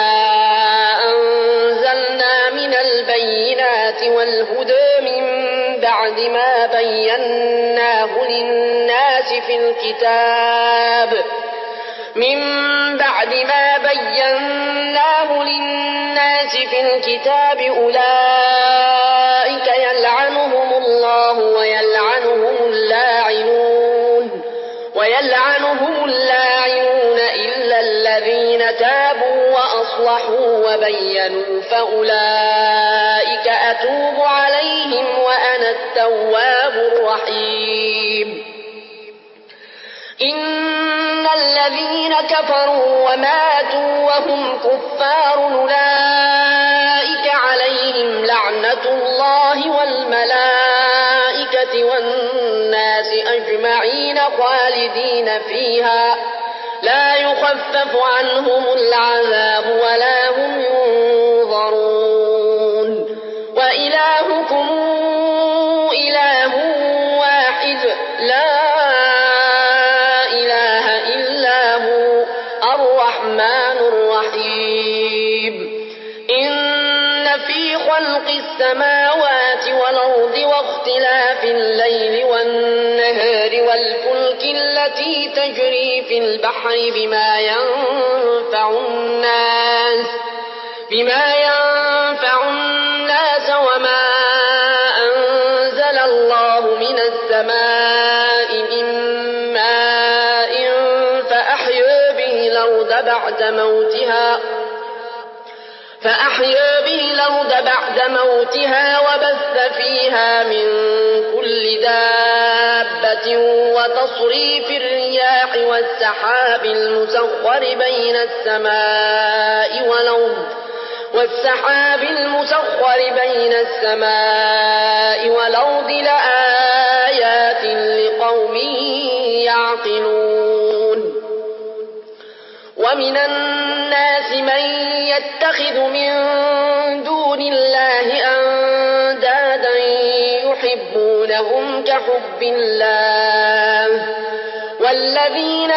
أنزلنا من البينات والهدى من بعد ما بيناه للناس في الكتاب من بعد ما بيناه للناس في الكتاب أولئك يلعنهم الله ويلعنهم اللاعنون ويلعنهم اللاعنون إلا الذين تابوا وأصلحوا وبينوا فأولئك أتوب عليهم وأنا التواب الرحيم إن الذين كفروا وماتوا وهم كفار أولئك عليهم لعنة الله والملائكة والناس أجمعين خالدين فيها لا يخفف عنهم العذاب ولا هم ينظرون وإلهكم إله واحد لا إله إلا هو الرحمن الرحيم إن في خلق السماوات والأرض واختلاف الليل والنهار والفلك التي تجري في البحر بما ينفع الناس بما ينفع الناس وما أنزل الله من السماء من ماء فأحيا به الأرض بعد موتها فأحيا به الأرض بعد موتها وبث فيها من كل دابة وتصريف الرياح والسحاب المسخر بين السماء والأرض والسحاب المسخر بين السماء والأرض لآيات لقوم يعقلون ومن الناس من يتخذ من دون الله أندادا يحبونهم كحب الله والذين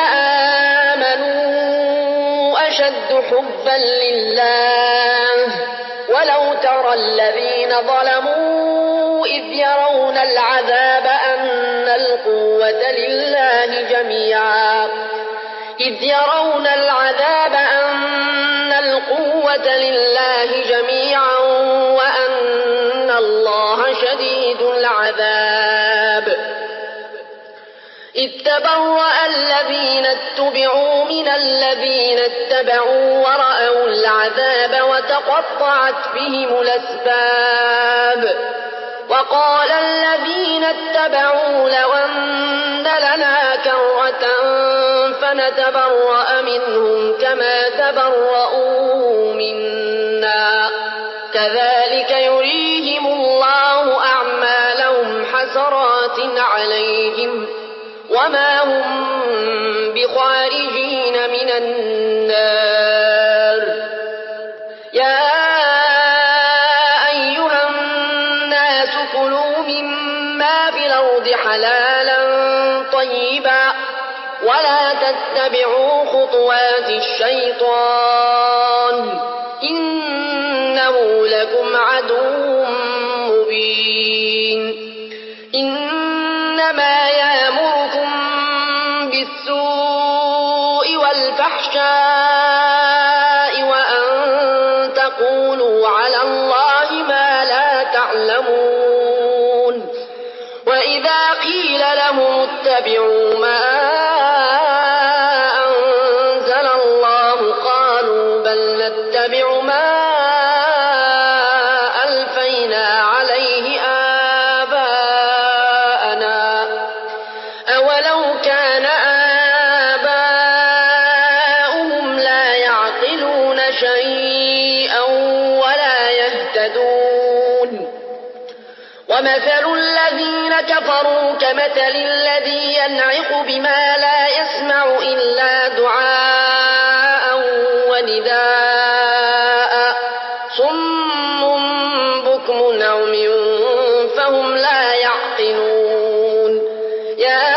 آمنوا أشد حبا لله ولو ترى الذين ظلموا إذ يرون العذاب أن القوة لله جميعا إذ يرون العذاب أن القوة لله جميعا وأن الله شديد العذاب إذ تبرأ الذين اتبعوا من الذين اتبعوا ورأوا العذاب وتقطعت بهم الأسباب وقال الذين اتبعوا لو أن لنا كرة فنتبرأ منهم كما تبرؤوا منا كذلك يريهم الله أعمالهم حسرات عليهم وما هم بخارجين من النار يا أيها الناس كلوا مما في الأرض حلالا طيبا ولا تتبعوا خطوات الشيطان إنه لكم عدو مبين إنما يأمركم بالسوء والفحشاء وأن تقولوا على الله ما لا تعلمون وإذا قيل لهم اتبعوا ما أنزل الله قالوا بل نتبع ما ألفينا عليه آباءنا أولو كان آباؤهم لا يعقلون شيئا ولا يهتدون ومثل الذين كفروا كمثل الذي ينعق بما لا يسمع إلا دعاء ونداء صم بكم عمي فهم لا يعقلون يا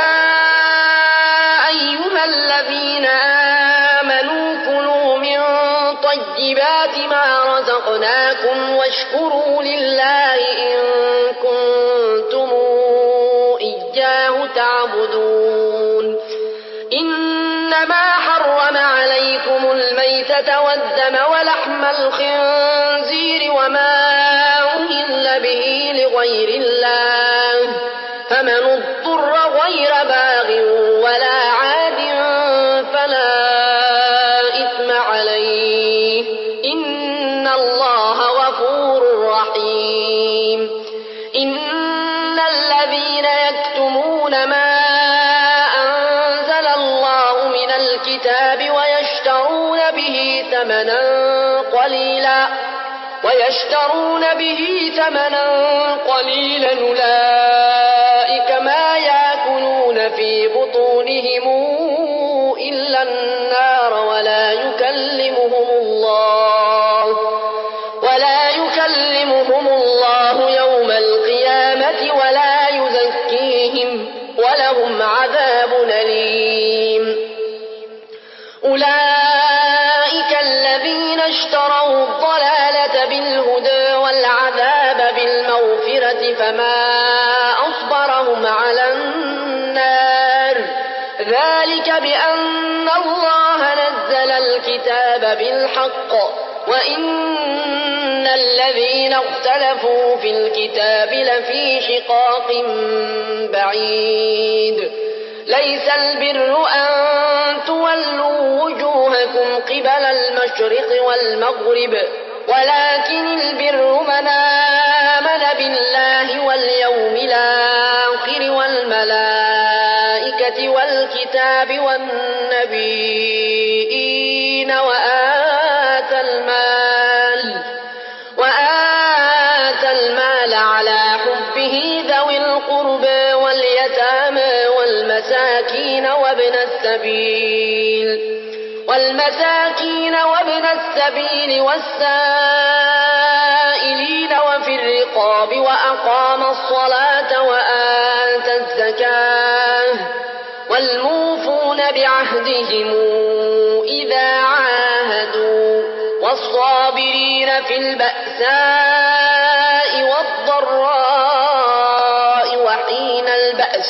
أيها الذين آمنوا كلوا من طيبات ما رزقناكم واشكروا لله إن كنتم إياه تعبدون إنما حرم عليكم الميتة والدم ولحم الخنزير وما أهل به لغير الله فمن اضطر غير باغ ولا عاد فلا إثم عليه إن الله غفور رحيم إن الذين يكتمون ما أنزل الله من الكتاب ويشترون به ثمنا قليلا ويشترون به ثمنا قليلا أولئك ما يأكلون في بطونهم إلا النار ولا يكلمهم الله ولا يكلمهم الله يوم القيامة ولا يزكيهم ولهم عذاب أليم أولئك الذين اشتروا الضلالة بالهدى والعذاب بالمغفرة فما أصبرهم على النار ذلك بأن الله نزل الكتاب بالحق وإن الذين اختلفوا في الكتاب لفي شقاق بعيد ليس البر أن تولوا وجوهكم قبل المشرق والمغرب ولكن البر من آمن بالله واليوم الآخر والملائكة والكتاب والنبيين وآتى المال وآتى المال على حبه ذوي القربى واليتامى والمساكين وابن السبيل والمساكين وابن السبيل والسائلين وفي الرقاب وأقام الصلاة وآتى الزكاة والموفون بعهدهم إذا عاهدوا والصابرين في البأساء والضراء وحين البأس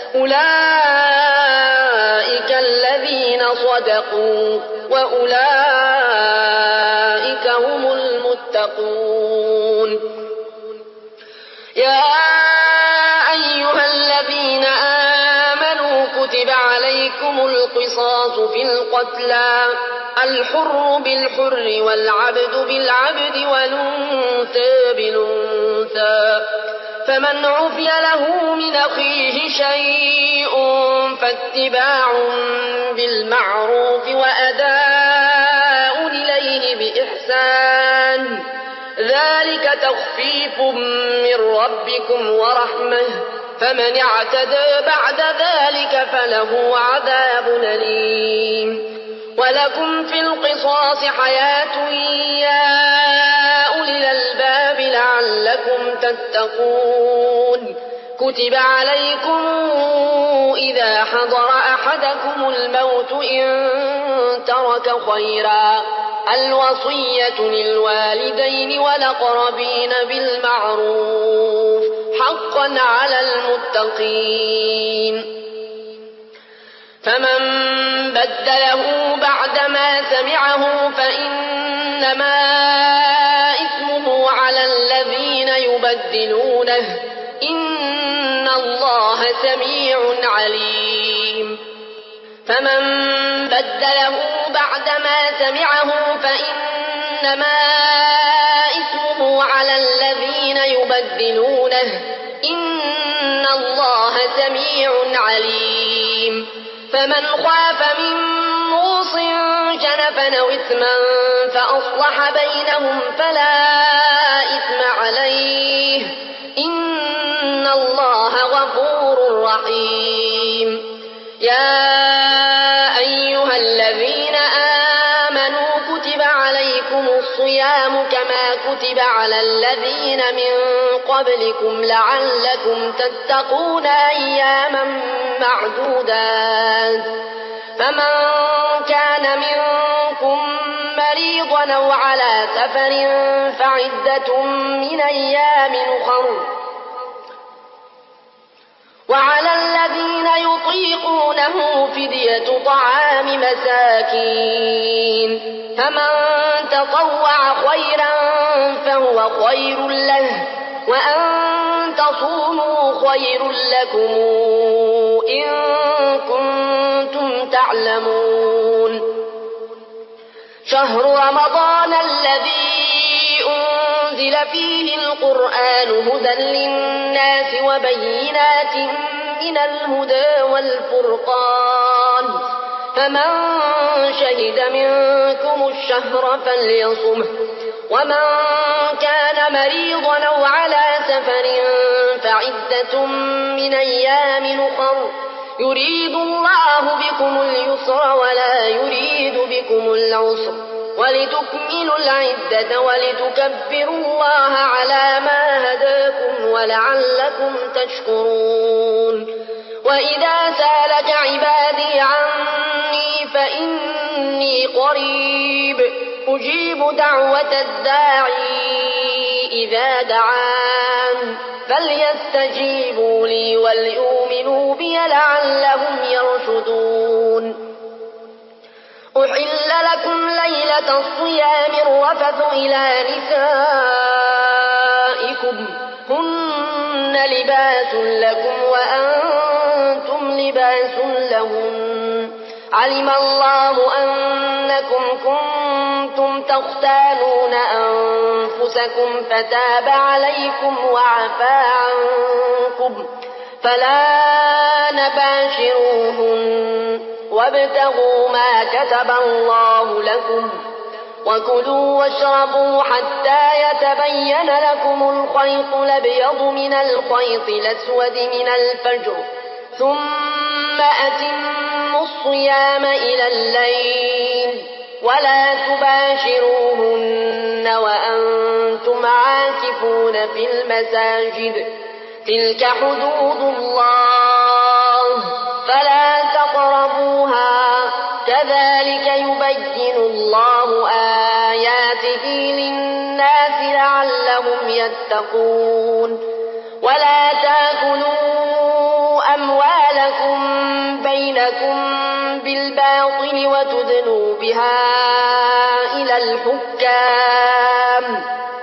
أولئك الذين صدقوا وأولئك هم المتقون يا أيها الذين آمنوا كتب عليكم القصاص في القتلى الحر بالحر والعبد بالعبد والأنثى بالأنثى فمن عفي له من أخيه شيء فاتباع بالمعروف وأداء إليه بإحسان ذلك تخفيف من ربكم ورحمة فمن اعتدى بعد ذلك فله عذاب أليم ولكم في القصاص حياة يا أولي الألباب لعلكم تتقون كتب عليكم إذا حضر أحدكم الموت إن ترك خيرا الوصية للوالدين والأقربين بالمعروف حقا على المتقين فمن بدله بعدما سمعه فإنما إثمه على الذين يبدلونه إن الله سميع عليم فمن بدله بعدما سمعه فإنما إثمه على الذين يبدلونه إن الله سميع عليم فمن خاف من موص جنفا أو إثما فأصلح بينهم فلا إثم عليه إن يا أيها الذين آمنوا كتب عليكم الصيام كما كتب على الذين من قبلكم لعلكم تتقون أياما معدودات فمن كان منكم مريضا أو على سفر فعدة من أيام أخر وعلى الذين يطيقونه فدية طعام مساكين فمن تطوع خيرا فهو خير له وأن تصوموا خير لكم إن كنتم تعلمون شهر رمضان الذي أنزل فيه القرآن هدى للناس وبينات من الهدى والفرقان فمن شهد منكم الشهر فليصمه ومن كان مريضا أو على سفر فعدة من أيام أخر يريد الله بكم اليسر ولا يريد بكم العسر ولتكملوا العدة ولتكبروا الله على ما هداكم ولعلكم تشكرون وإذا سالك عبادي عني فإني قريب أجيب دعوة الداعي إذا دعان فليستجيبوا لي وليؤمنوا بي لعلهم يرشدون أحل لكم ليلة الصيام الرفث إلى نسائكم هن لباس لكم وأنتم لباس لهن علم الله أنكم كنتم تختانون أنفسكم فتاب عليكم وعفى عنكم فلا نباشروهن وابتغوا ما كتب الله لكم وكلوا واشربوا حتى يتبين لكم الخيط الأبيض من الخيط الأسود من الفجر ثم أتموا الصيام إلى الليل ولا تباشروهن وأنتم عاكفون في المساجد تلك حدود الله فلا تقربوها كذلك يبين الله آياته للناس لعلهم يتقون ولا تأكلوا أموالكم بينكم بالباطل وتدلوا بها إلى الحكام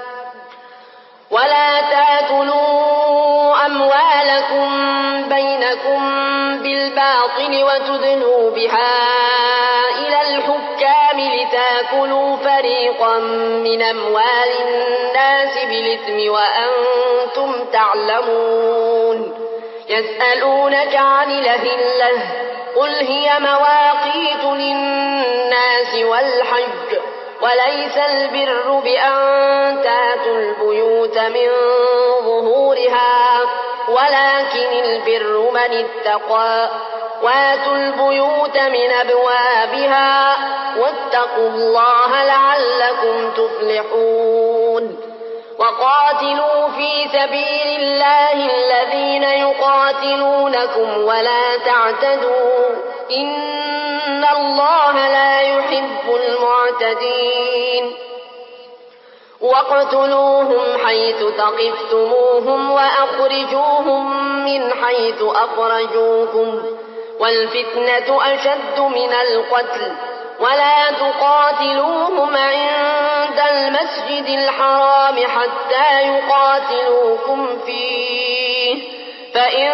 ولا تأكلوا أموالكم بينكم بالباطل وتدلوا بها إلى الحكام لتأكلوا فريقا من أموال الناس بالإثم وأنتم تعلمون يسألونك عن الأهلة قل هي مواقيت للناس والحج وليس البر بأن تاتوا البيوت من ظهورها ولكن البر من اتقى واتوا البيوت من أبوابها واتقوا الله لعلكم تفلحون وقاتلوا في سبيل الله الذين يقاتلونكم ولا تعتدوا إن الله لا يحب المعتدين واقتلوهم حيث ثقفتموهم وأخرجوهم من حيث أخرجوكم والفتنة أشد من القتل ولا تقاتلوهم عند المسجد الحرام حتى يقاتلوكم فيه فإن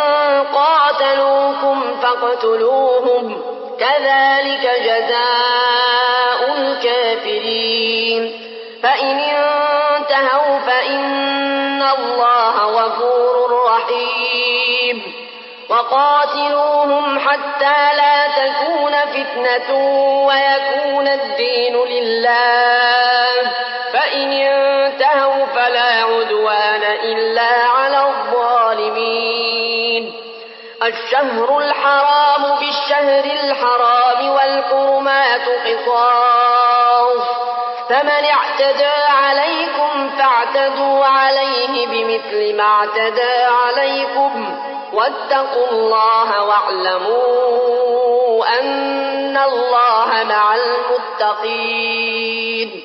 قاتلوكم فاقتلوهم كذلك جزاء الكافرين فإن انتهوا فإن الله غفور رحيم وقاتلوهم حتى لا تكون فتنة ويكون الدين لله فإن انتهوا فلا عدوان إلا على الظالمين الشهر الحرام بالشهر الحرام والحرمات قصاص فمن اعتدى عليكم فاعتدوا عليه بمثل ما اعتدى عليكم واتقوا الله واعلموا أن الله مع المتقين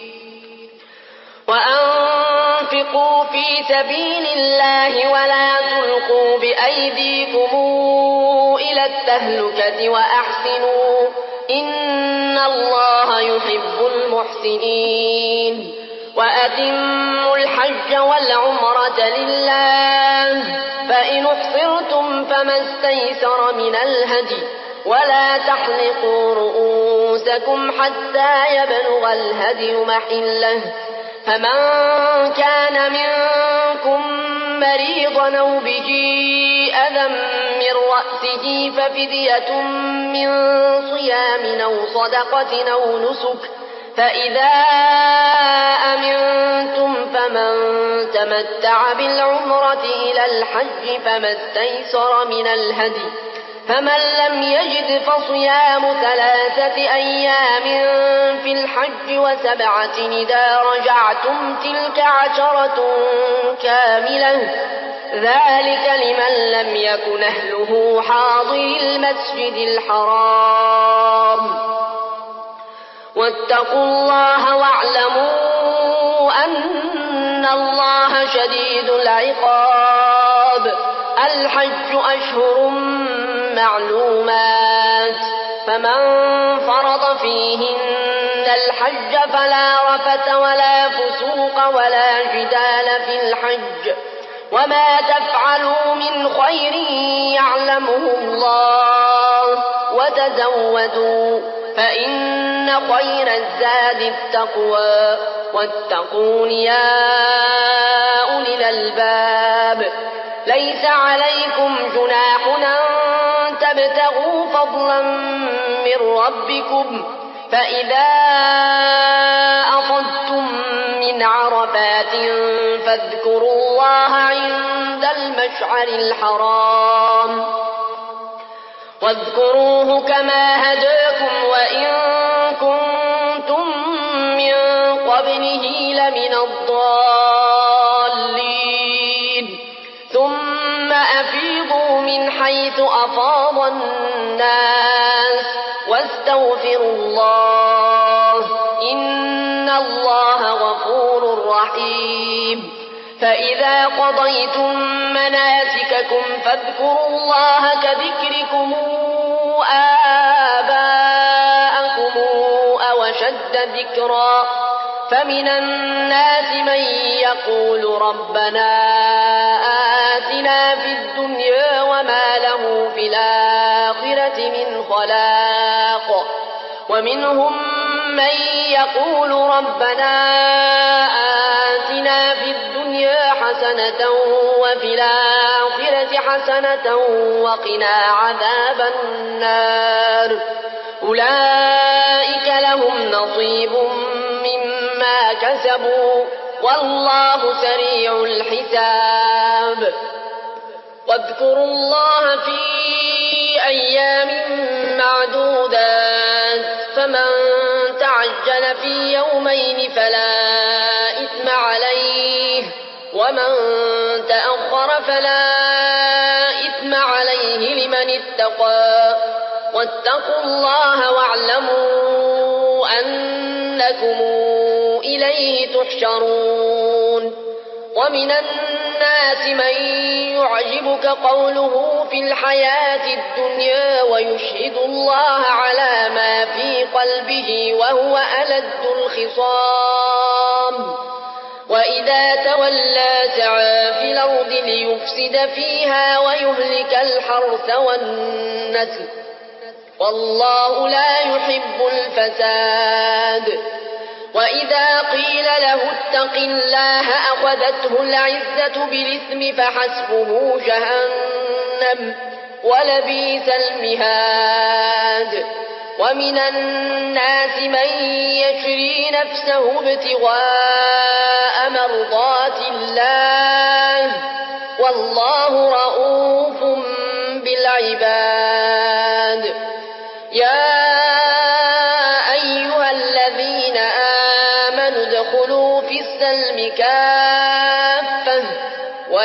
وأنفقوا في سبيل الله ولا تلقوا بأيديكم إلى التهلكة وأحسنوا إن الله يحب المحسنين وأتموا الحج والعمرة لله فإن احصرتم فما استيسر من الهدي ولا تحلقوا رؤوسكم حتى يبلغ الهدي محله فمن كان منكم مريضا أو به أذى من رأسه ففدية من صيام أو صدقة أو نسك فإذا أمنتم فمن تمتع بالعمرة إلى الحج فما استيسر من الهدي فمن لم يجد فصيام ثلاثة أيام في الحج وسبعة إذا رجعتم تلك عشرة كاملة ذلك لمن لم يكن أهله حاضر المسجد الحرام واتقوا الله واعلموا أن الله شديد العقاب الحج أشهر معلومات فمن فرض فيهن الحج فلا رفث ولا فسوق ولا جدال في الحج وما تفعلوا من خير يعلمه الله وتزودوا فإن خير الزاد التقوى واتقون يا أولي الألباب ليس عليكم جناح أن تبتغوا فضلا من ربكم فإذا أفضتم من عرفات فاذكروا الله عند المشعر الحرام واذكروه كما هداكم وإن كنتم من قبله لمن الضالين ثم أفيضوا من حيث أفاض الناس واستغفروا الله إن الله غفور رحيم فإذا قضيتم مناسككم فاذكروا الله كذكركم آباءكم أو أشد ذكرا فمن الناس من يقول ربنا آتنا في الدنيا وما له في الآخرة من خلاق ومنهم من يقول ربنا آتنا في الدنيا حسنة وفي الآخرة حسنة وقنا عذاب النار أولئك لهم نصيب مما كسبوا والله سريع الحساب واذكروا الله في أيام معدودات فمن تعجل في يومين فلا إثم عليه ومن تأخر فلا إثم عليه لمن اتقى واتقوا الله واعلموا أنكم إليه تحشرون ومن الناس من يعجبك قوله في الحياة الدنيا ويشهد الله على ما في قلبه وهو ألد الخصام وإذا تولى سعى في الأرض ليفسد فيها ويهلك الحرث والنسل والله لا يحب الفساد وإذا قيل له اتق الله أخذته العزة بالإثم فحسبه جهنم ولبئس المهاد ومن الناس من يشري نفسه ابتغاء مرضات الله والله رؤوف بالعباد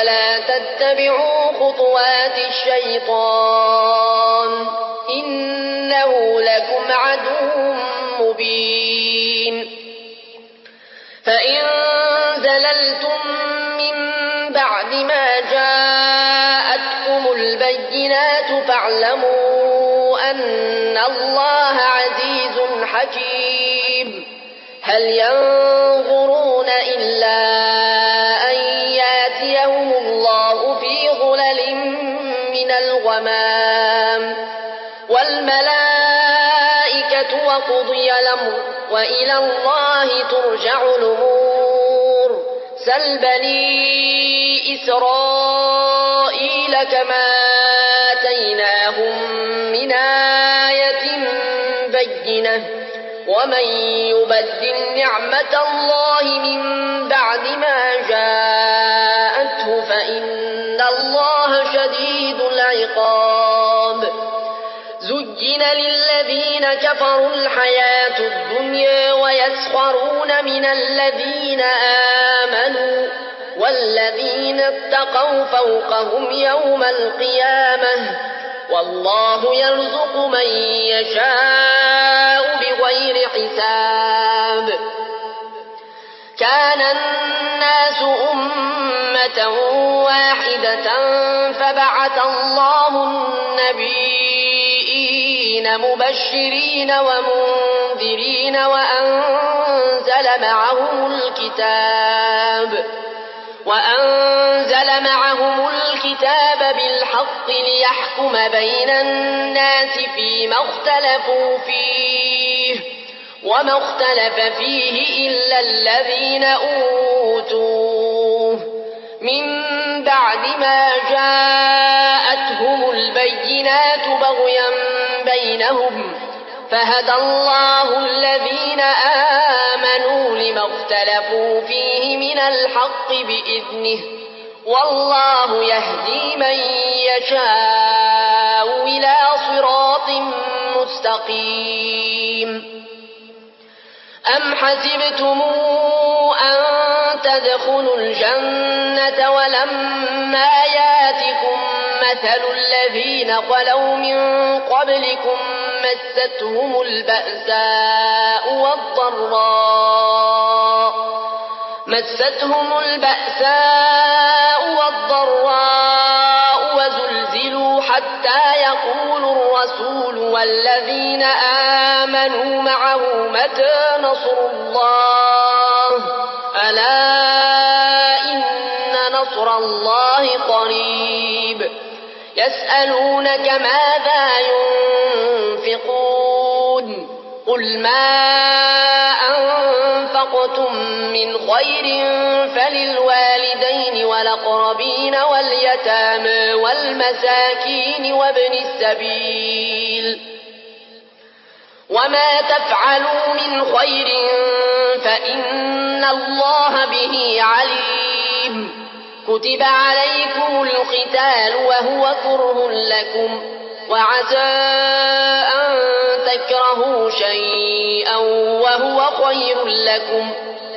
ولا تتبعوا خطوات الشيطان إنه لكم عدو مبين فإن زللتم من بعد ما جاءتكم البينات فاعلموا أن الله عزيز حكيم هل ينظرون إلا أن ياتيهم الله في ظلل من الغمام والملائكة وقضي الأمر وإلى الله ترجع الأمور سل بني إسرائيل كما آتيناهم من آية بينة ومن يبدل نعمة الله من بعد ما جاءته فإن الله شديد العقاب زين للذين كفروا الحياة الدنيا ويسخرون من الذين آمنوا والذين اتقوا فوقهم يوم القيامة والله يرزق من يشاء بغير حساب كان الناس أمة واحدة فبعث الله النبيين مبشرين ومنذرين وأنزل معهم الكتاب وأنزل معهم الكتاب بالحق ليحكم بين الناس فيما اختلفوا فيه وما اختلف فيه إلا الذين أوتوه من بعد ما جاءتهم البينات بغيا بينهم فهدى الله الذين آمنوا لما اختلفوا فيه من الحق بإذنه والله يهدي من يشاء إلى صراط مستقيم أم حسبتم أن تدخلوا الجنة ولما ياتكم مثل الذين خلوا من قبلكم مستهم البأساء والضراء مستهم البأساء والضراء وزلزلوا حتى يقول الرسول والذين آمنوا معه متى نصر الله ألا إن نصر الله قريب يسألونك ماذا ينفقون قل ما أنفقتم من خير فللوالدين والأقربين واليتامى والمساكين وابن السبيل وما تفعلوا من خير فإن الله به عليم كتب عليكم القتال وهو كره لكم وعسى أن تكرهوا شيئا وهو خير لكم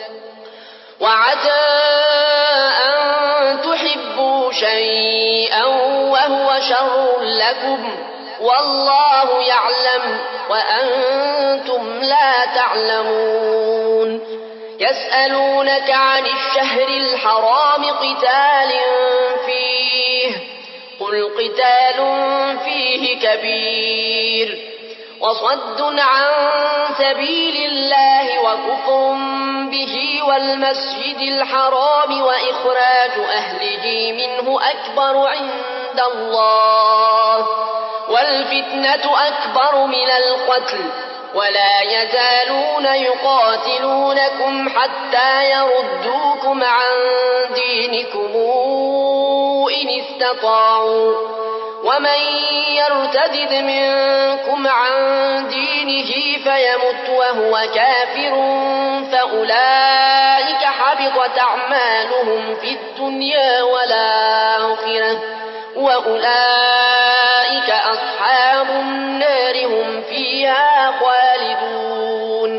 وعسى أن تحبوا شيئا وهو شر لكم والله يعلم وأنتم لا تعلمون يسألونك عن الشهر الحرام قتال فيه قل قتال فيه كبير وصد عن سبيل الله وكفر به والمسجد الحرام وإخراج أهله منه أكبر عند الله والفتنة أكبر من القتل ولا يزالون يقاتلونكم حتى يردوكم عن دينكم إن استطاعوا ومن يرتد منكم عن دينه فيمت وهو كافر فأولئك حبطت أعمالهم في الدنيا والآخرة وأولئك أصحاب النار هم فيها خالدون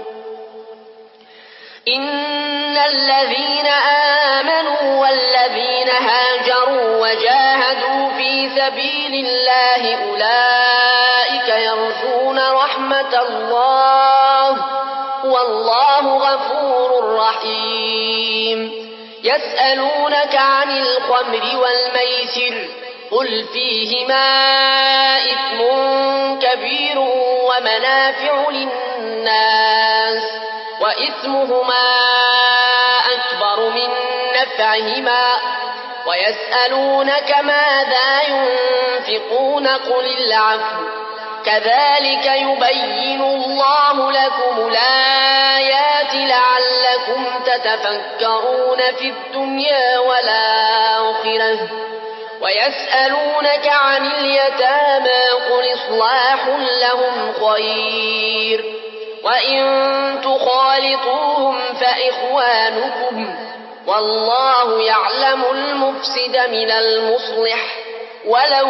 إن الذين آمنوا والذين هاجروا وجاهدوا في سبيل الله أولئك يرجون رحمة الله والله غفور رحيم يسألونك عن الخمر والميسر قل فيهما إثم كبير ومنافع للناس وإثمهما أكبر من نفعهما ويسألونك ماذا ينفقون قل العفو كذلك يبين الله لكم الآيات لعلكم تتفكرون في الدنيا والآخرة ويسألونك عن اليتامى قل إصلاح لهم خير وإن تخالطوهم فإخوانكم والله يعلم المفسد من المصلح ولو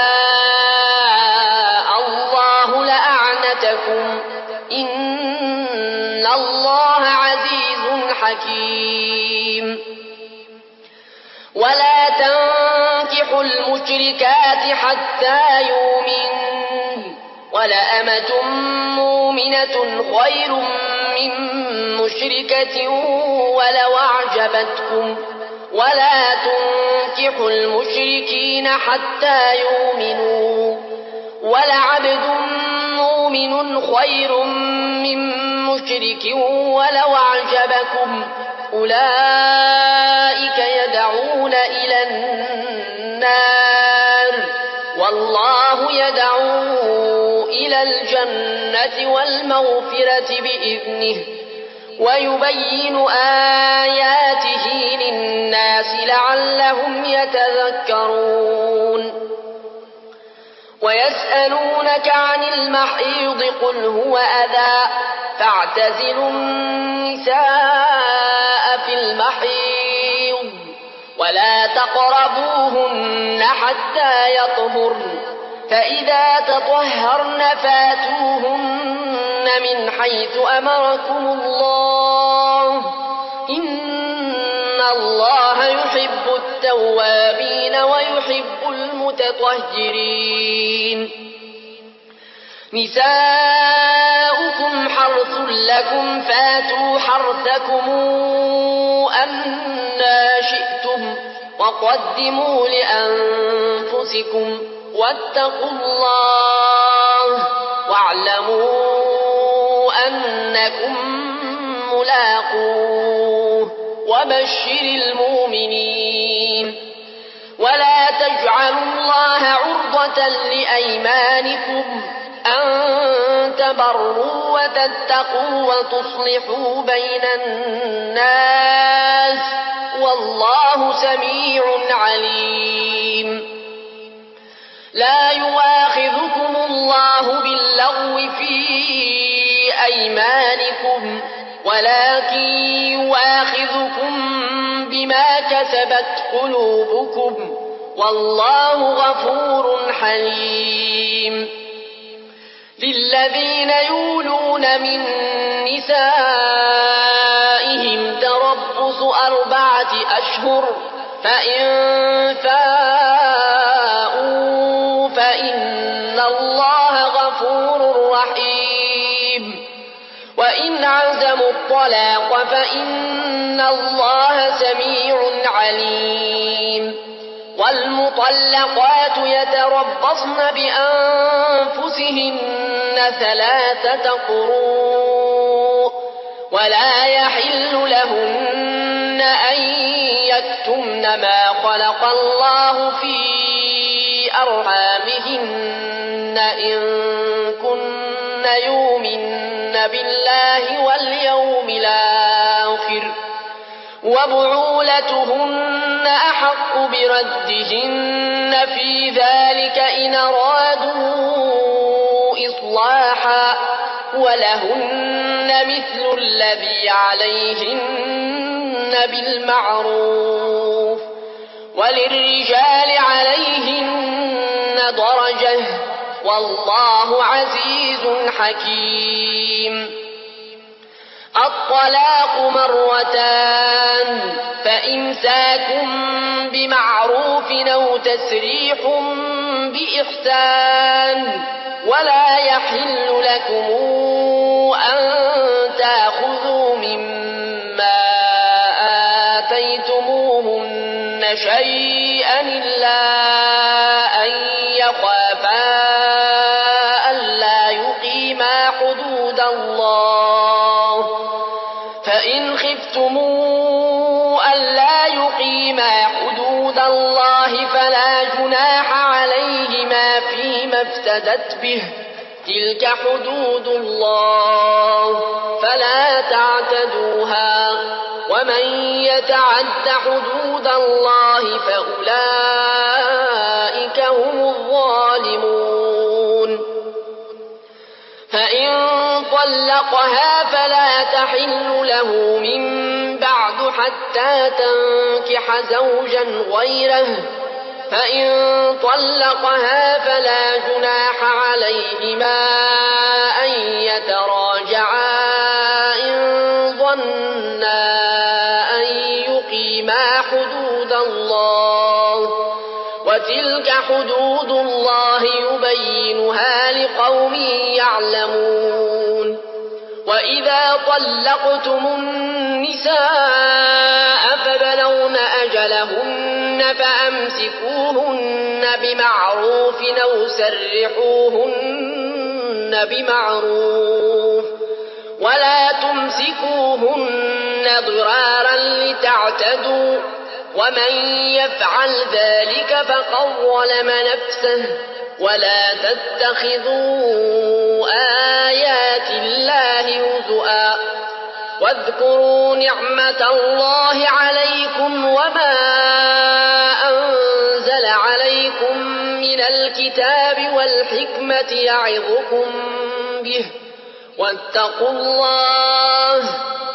شاء الله لأعنتكم إن الله عزيز حكيم ولا تنكحوا المشركات حتى يؤمنوا ولأمة مؤمنة خير من مشركة ولو أعجبتكم ولا تنكحوا المشركين حتى يؤمنوا ولعبد مؤمن خير من مشرك ولو أعجبكم أولئك يدعون إلى النار والله يدعو إلى الجنة والمغفرة بإذنه ويبين آياته للناس لعلهم يتذكرون ويسألونك عن المحيض قل هو أذى فاعتزلوا النساء في المحيض ولا تقربوهن حتى يطهرن فإذا تطهرن فاتوهن من حيث أمركم الله إن الله يحب التوابين ويحب المتطهرين نساؤكم حرث لكم فاتوا حرثكم أنى شئتم وقدموا لأنفسكم واتقوا الله واعلموا أنكم ملاقوه وبشر المؤمنين ولا تجعلوا الله عرضة لأيمانكم أن تبروا وتتقوا وتصلحوا بين الناس والله سميع عليم لا يواخذكم الله باللغو في أيمانكم ولكن يواخذكم بما كسبت قلوبكم والله غفور حليم للذين يولون من نسائهم تربص أربعة أشهر فإن فاءوا فإن الله غفور رحيم وإن عزموا الطلاق فإن الله سميع عليم والمطلقات يتربصن بأنفسهن ثلاثة قروء ولا يحل لهن أن يكتمن ما خلق الله في أرحامهن إن كن يؤمن بالله واليوم الآخر وبعولتهن أحق بردهن في ذلك إن أرادوا إصلاحا ولهن مثل الذي عليهن بالمعروف وللرجال عليهن درجة والله عزيز حكيم الطلاق مرتان فإمساك بمعروف أو تسريح بإحسان ولا يحل لكم أن تأخذوا مما آتيتموهن شيئا إلا أن يخافا ألا يقيما حدود الله فإن خفتموا ألا يقيما حدود الله فلا جناح عليهما فيما افتدت به تلك حدود الله فلا تعتدوها ومن يتعد حدود الله فأولئك هم الظالمون فإن طلقها فلا تحل له من بعد حتى تنكح زوجا غيره فإن طلقها فلا جناح عليهما أن يتراجعا إن ظنا أن يقيما حدود الله وتلك حدود الله يبينها لقوم يعلمون وإذا طلقتم النساء فبلغن أجلهن فأمسكوهن بمعروف أو سرحوهن بمعروف ولا تمسكوهن ضرارا لتعتدوا ومن يفعل ذلك فقد ظلم نفسه ولا تتخذوا آيات الله هزؤا واذكروا نعمة الله عليكم وما أنزل عليكم من الكتاب والحكمة يعظكم به واتقوا الله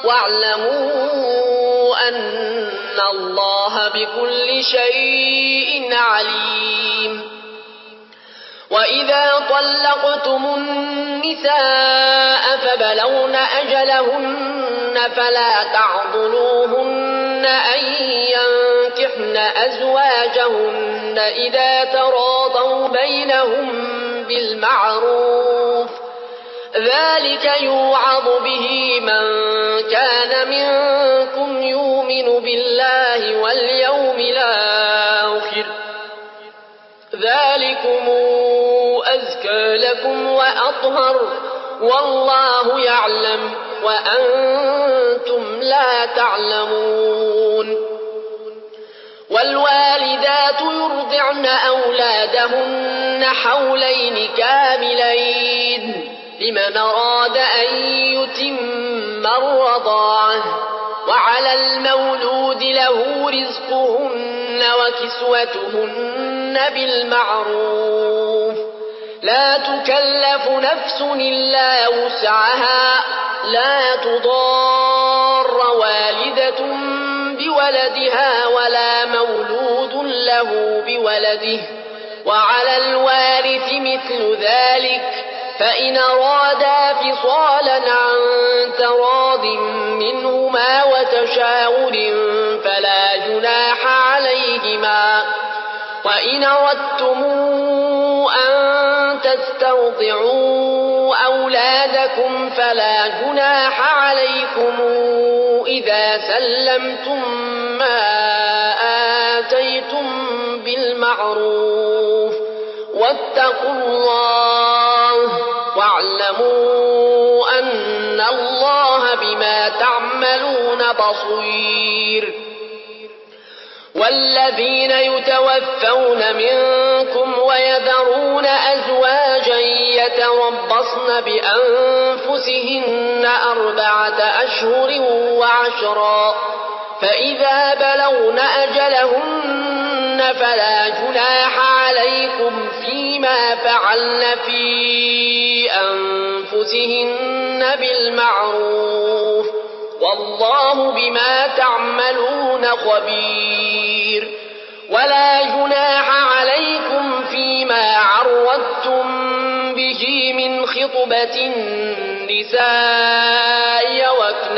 واعلموا أن الله بكل شيء عليم وإذا طلقتم النساء فبلغن أجلهن فلا تعضلوهن أن ينكحن أزواجهن إذا تراضوا بينهم بالمعروف ذلك يوعظ به من كان منكم يؤمن بالله واليوم الآخر ذلكم أزكى لكم وأطهر والله يعلم وأنتم لا تعلمون والوالدات يرضعن أولادهن حولين كاملين لمن أراد أن يتم الرضاعة وعلى المولود له رزقهن وكسوتهن بالمعروف لا تكلف نفس إلا وسعها لا تضار والدة بولدها ولا مولود له بولده وعلى الوارث مثل ذلك فإن أرادا فصالا عن تراض منهما وتشاور فلا جناح عليهما وإن أردتم أن تسترضعوا أولادكم فلا جناح عليكم إذا سلمتم ما آتيتم بالمعروف واتقوا الله واعلموا أن الله بما تعملون بصير والذين يتوفون منكم ويذرون أزواجا يتربصن بأنفسهن أربعة أشهر وعشرا فإذا بلغن أجلهن فلا جناح عليكم فيما فعلن في أنفسهن بالمعروف والله بما تعملون خبير ولا جناح عليكم فيما عرضتم به من خطبة النساء وكنتم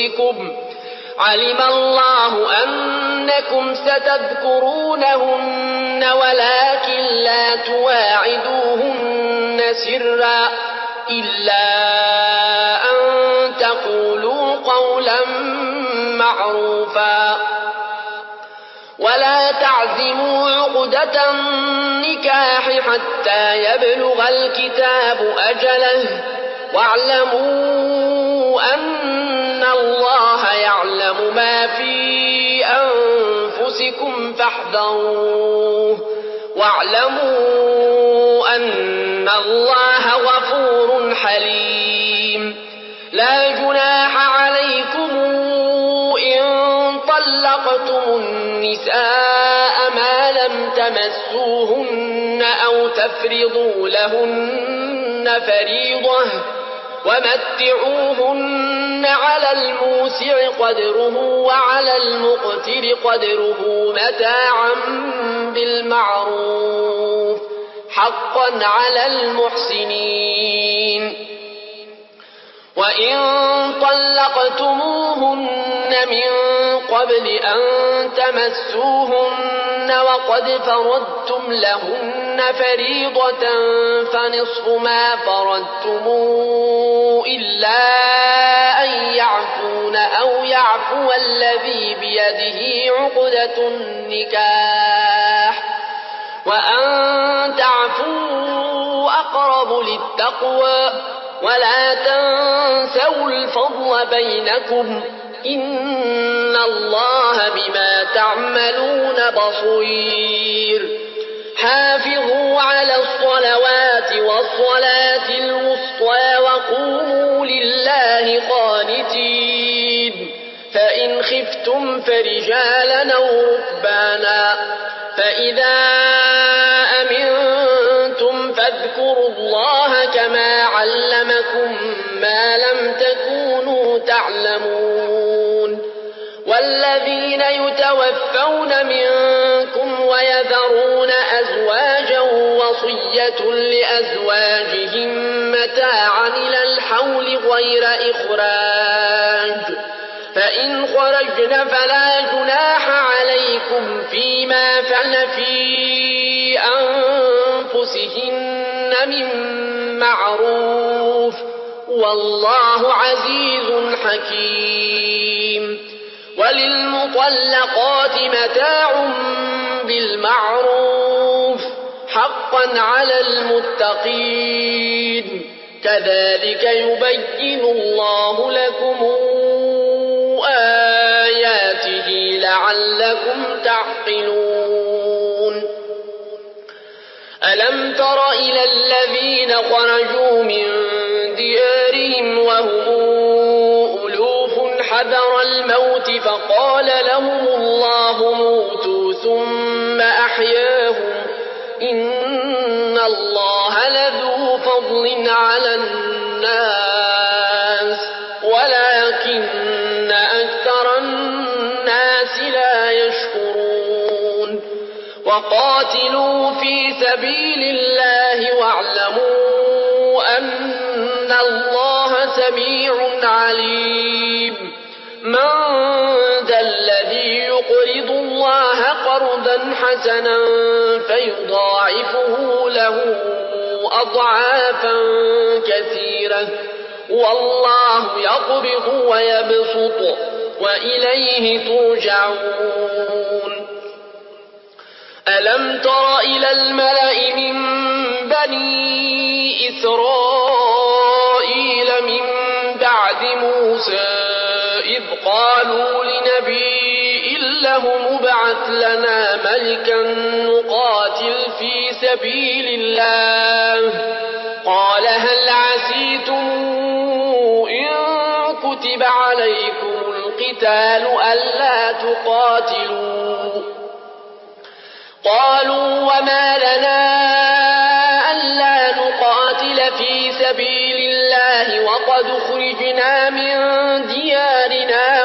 أنفسكم علم الله أنكم ستذكرونهن ولكن لا تواعدوهن سرا إلا أن تقولوا قولا معروفا ولا تعزموا عقدة النكاح حتى يبلغ الكتاب أجله واعلموا أن الله يعلم ما في أنفسكم فاحذروه واعلموا أن الله غفور حليم لا جناح عليكم إن طلقتم النساء ما لم تمسوهن أو تفرضوا لهن فريضة ومتعوهن على الموسع قدره وعلى المقتر قدره متاعا بالمعروف حقا على المحسنين وإن طلقتموهن من قبل أن تمسوهن وقد فرضتم لهن فريضة فنصف ما فرضتم إلا أن يعفون أو يعفو الذي بيده عقدة النكاح وأن تعفوا أقرب للتقوى ولا تنسوا الفضل بينكم إن الله بما تعملون بصير حافظوا على الصلوات والصلاة الوسطى وقوموا لله قانتين فإن خفتم فرجالا أو ركبانا فإذا أمنتم فاذكروا الله كما علمكم ما لم تكونوا تعلمون والذين يتوفون منكم ويذرون أزواجا وصية لأزواجهم متاعا إلى الحول غير إخراج فإن خرجن فلا جناح عليكم فيما فعلن في أنفسهن من معروف والله عزيز حكيم وللمطلقات متاع بالمعروف حقا على المتقين كذلك يبين الله لكم آياته لعلكم تعقلون ألم تر إلى الذين خرجوا من ديارهم وهم ألوف حذر الموت فقال لهم الله موتوا ثم أحياهم إن الله لذو فضل على الناس ولكن أكثر الناس لا يشكرون وقاتلوا في سبيل الله واعلموا أن الله سميع عليم من ذا الذي يقرض الله قرضا حسنا فيضاعفه له أضعافا كثيرة والله يقبض ويبسط وإليه ترجعون ألم تر إلى الملأ من بني إسرائيل من بعد موسى إذ قالوا لنبي له مبعث لنا ملكا نقاتل في سبيل الله قال هل عسيتم إن كتب عليكم القتال ألا تقاتلوا قالوا وما لنا ألا نقاتل في سبيل الله وقد خرجنا من ديارنا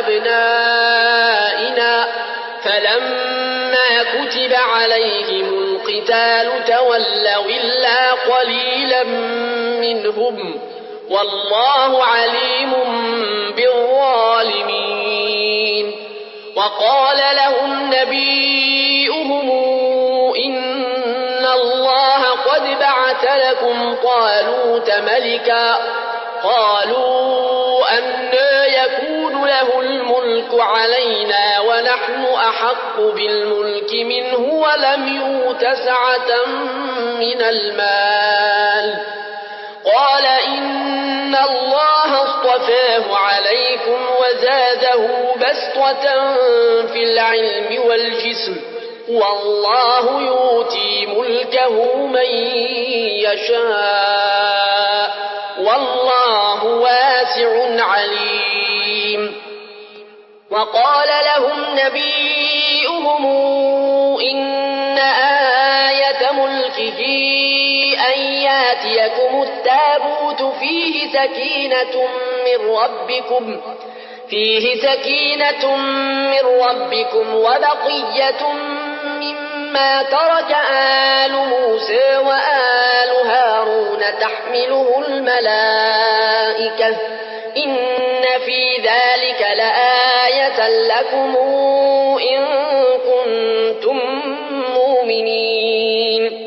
وأبنائنا فلما كتب عليهم القتال تولوا إلا قليلا منهم والله عليم بالظالمين الظالمين وقال لهم نبيئهم إن الله قد بعث لكم طالوت ملكا قالوا أنى يكون له الملك علينا ونحن أحق بالملك منه ولم يؤت سعة من المال قال إن الله اصطفاه عليكم وزاده بسطة في العلم والجسم والله يؤتي ملكه من يشاء والله واسع عليم وقال لهم نبيئهم إن آية ملكه أن ياتيكم التابوت فيه سكينة من ربكم فيه سكينة من ربكم وبقية مما ترك آل موسى وآل هارون تحمله الملائكة إن في ذلك لآية لكم إن كنتم مؤمنين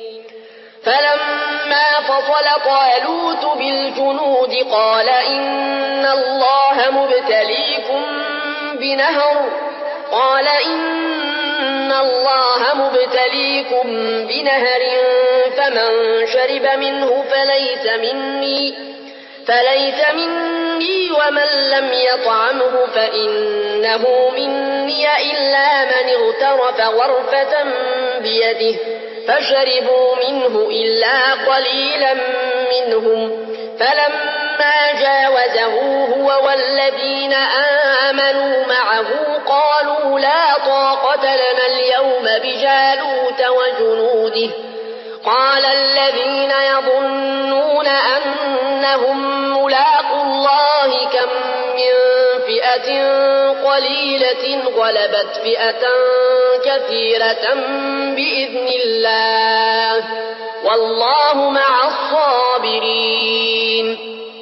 فلما فصل طالوت بالجنود قال إن الله مبتليكم بنهر قال إن الله مبتليكم بنهر فمن شرب منه فليس مني فليس مني ومن لم يطعمه فإنه مني إلا من اغترف غرفة بيده فشربوا منه إلا قليلا منهم فلما جاوزه هو والذين آمنوا معه قالوا لا طاقة لنا اليوم بجالوت وجنوده قال الذين يظنون أنهم ملاقوا الله كم من فئة قليلة غلبت فئة كثيرة بإذن الله والله مع الصابرين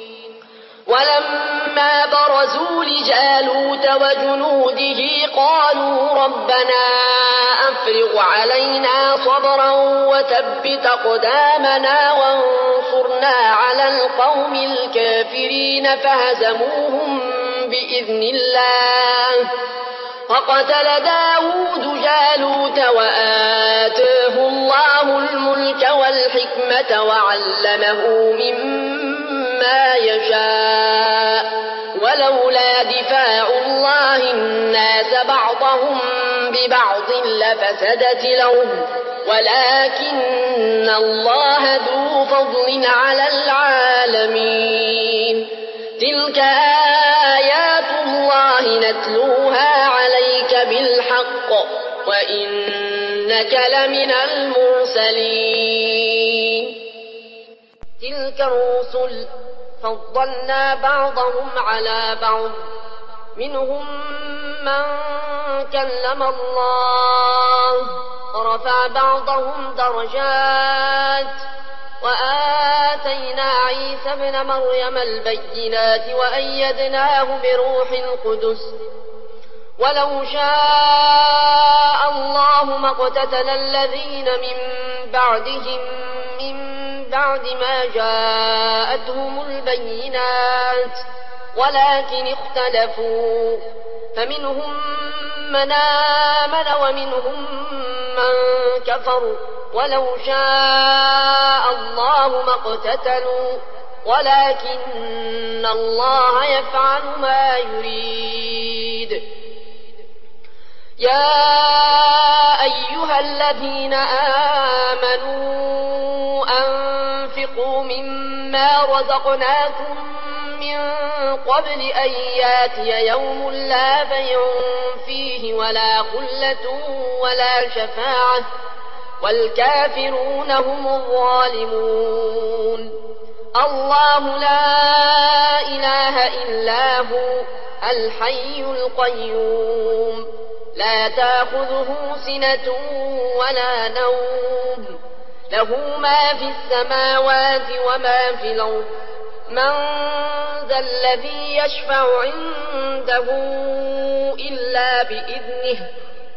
ولما برزوا لجالوت وجنوده قالوا ربنا أفرغ علينا صبرا وثبت أقدامنا وانصرنا على القوم الكافرين فهزموهم بإذن الله وقتل داود جالوت وآتاه الله الملك والحكمة وعلمه مما يشاء ولولا دفاع الله الناس بعضهم ببعض لفسدت الأرض ولكن الله ذو فضل على العالمين تلك آيات الله نتلوها عليك بالحق وإنك لمن المرسلين تلك الرسل فضلنا بعضهم على بعض منهم من كلم الله ورفع بعضهم درجات وآتينا عيسى ابن مريم البينات وأيدناه بروح القدس ولو شاء الله ما اقتتل الذين من بعدهم من بعد ما جاءتهم البينات ولكن اختلفوا فمنهم من آمن ومنهم من كفر ولو شاء الله ما اقتتلوا ولكن الله يفعل ما يريد يا أيها الذين آمنوا أنفقوا مما رزقناكم من قبل أن ياتي يوم لا بيع فيه ولا خلة ولا شفاعة والكافرون هم الظالمون الله لا إله إلا هو الحي القيوم لا تأخذه سنة ولا نوم له ما في السماوات وما في الأرض من ذا الذي يشفع عنده عنده إلا بإذنه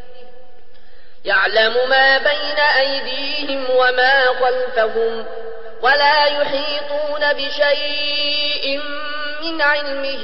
يعلم ما بين أيديهم وما خلفهم ولا يحيطون بشيء من علمه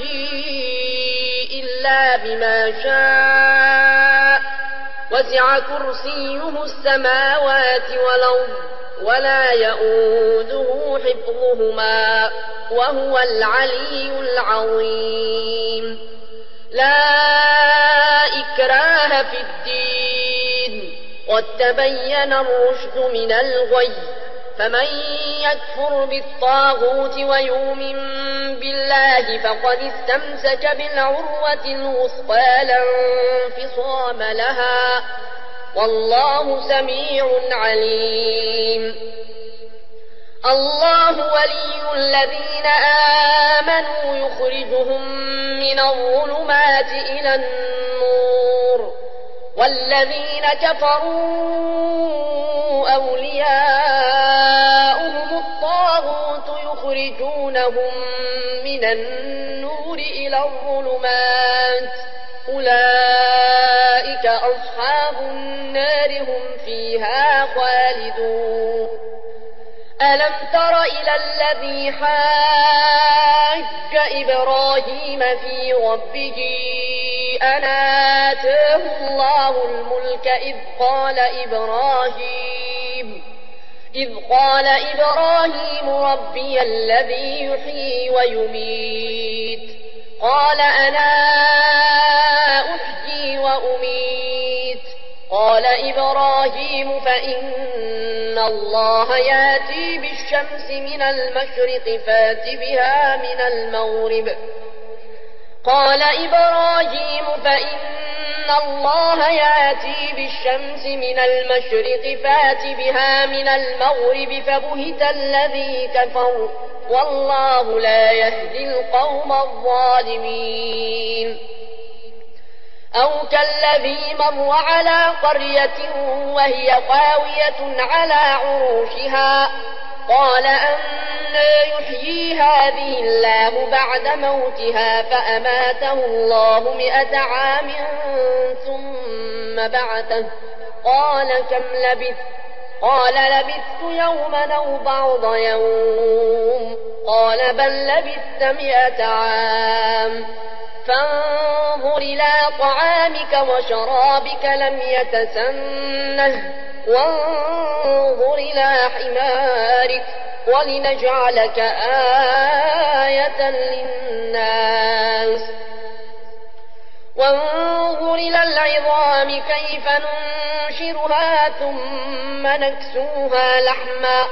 إلا بما شاء وسع كرسيه السماوات والأرض ولا يؤوده حفظهما وهو العلي العظيم. لا إكراه في الدين قد تبين الرشد من الغي فمن يكفر بالطاغوت ويؤمن بالله فقد استمسك بالعروة الوثقى لا انفصام لها والله سميع عليم. الله ولي الذين آمنوا يخرجهم من الظلمات إلى النور والذين كفروا أولياؤهم الطاغوت يخرجونهم من النور إلى الظلمات أولئك أصحاب النار هم فيها خالدون. ألم تر إلى الذي حاج إبراهيم في ربه أن آتاه الله الملك إذ قال إبراهيم إذ قال إبراهيم ربي الذي يحيي ويميت قال أنا أحيي وأميت قال إبراهيم فإن الله يأتي بالشمس من المشرق فات بها من المغرب قال إبراهيم فإن الله يأتي بالشمس من المشرق فات بها من المغرب فبهت الذي كفر والله لا يهدي القوم الظالمين. أو كالذي مر على قرية وهي خاوية على عروشها قال أنى يحيي هذه الله بعد موتها فأماته الله مئة عام ثم بعثه قال كم لبثت قال لبثت يوما أو بعض يوم قال بل لبثت مئة عام فانظر إلى طعامك وشرابك لم يتسنه وانظر إلى حمارك ولنجعلك آية للناس وانظر إلى العظام كيف ننشرها ثم نكسوها لحما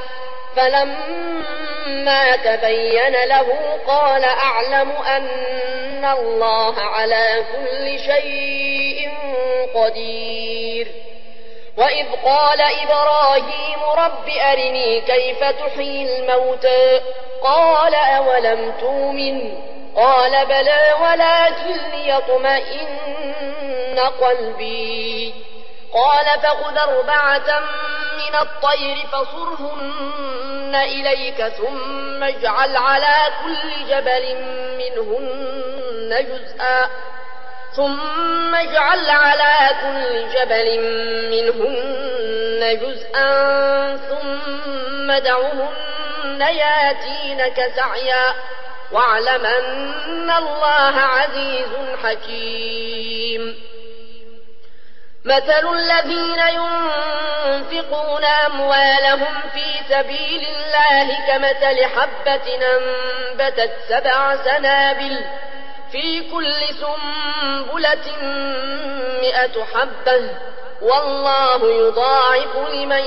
فلما تبين له قال أعلم أن الله على كل شيء قدير. وإذ قال إبراهيم رب أرني كيف تحيي الموتى قال أولم تؤمن قال بلى ولكن ليطمئن قلبي قال فخذ أربعة من الطير فصرهن إليك ثم اجعل على كل جبل منهن جزءا ثم اجعل على كل جبل منهن جزءا ثم دعهن ياتينك سعيا واعلم أن الله عزيز حكيم. مثل الذين ينفقون أموالهم في سبيل الله كمثل حبة أنبتت سبع سنابل في كل سنبلة مئة حبة والله يضاعف لمن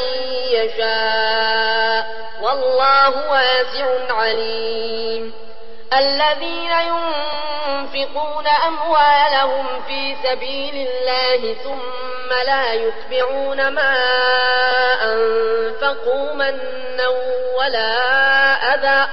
يشاء والله واسع عليم. الذين ينفقون أموالهم في سبيل الله ثم لا يتبعون ما أنفقوا منا ولا أذى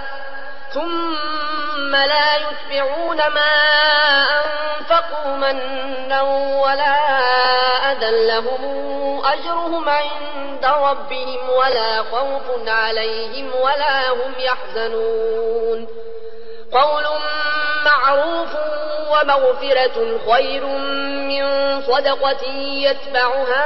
ثم لا يتبعون ما أنفقوا منا ولا أذى لهم أجرهم عند ربهم ولا خوف عليهم ولا هم يحزنون. قول معروف ومغفرة خير من صدقة يتبعها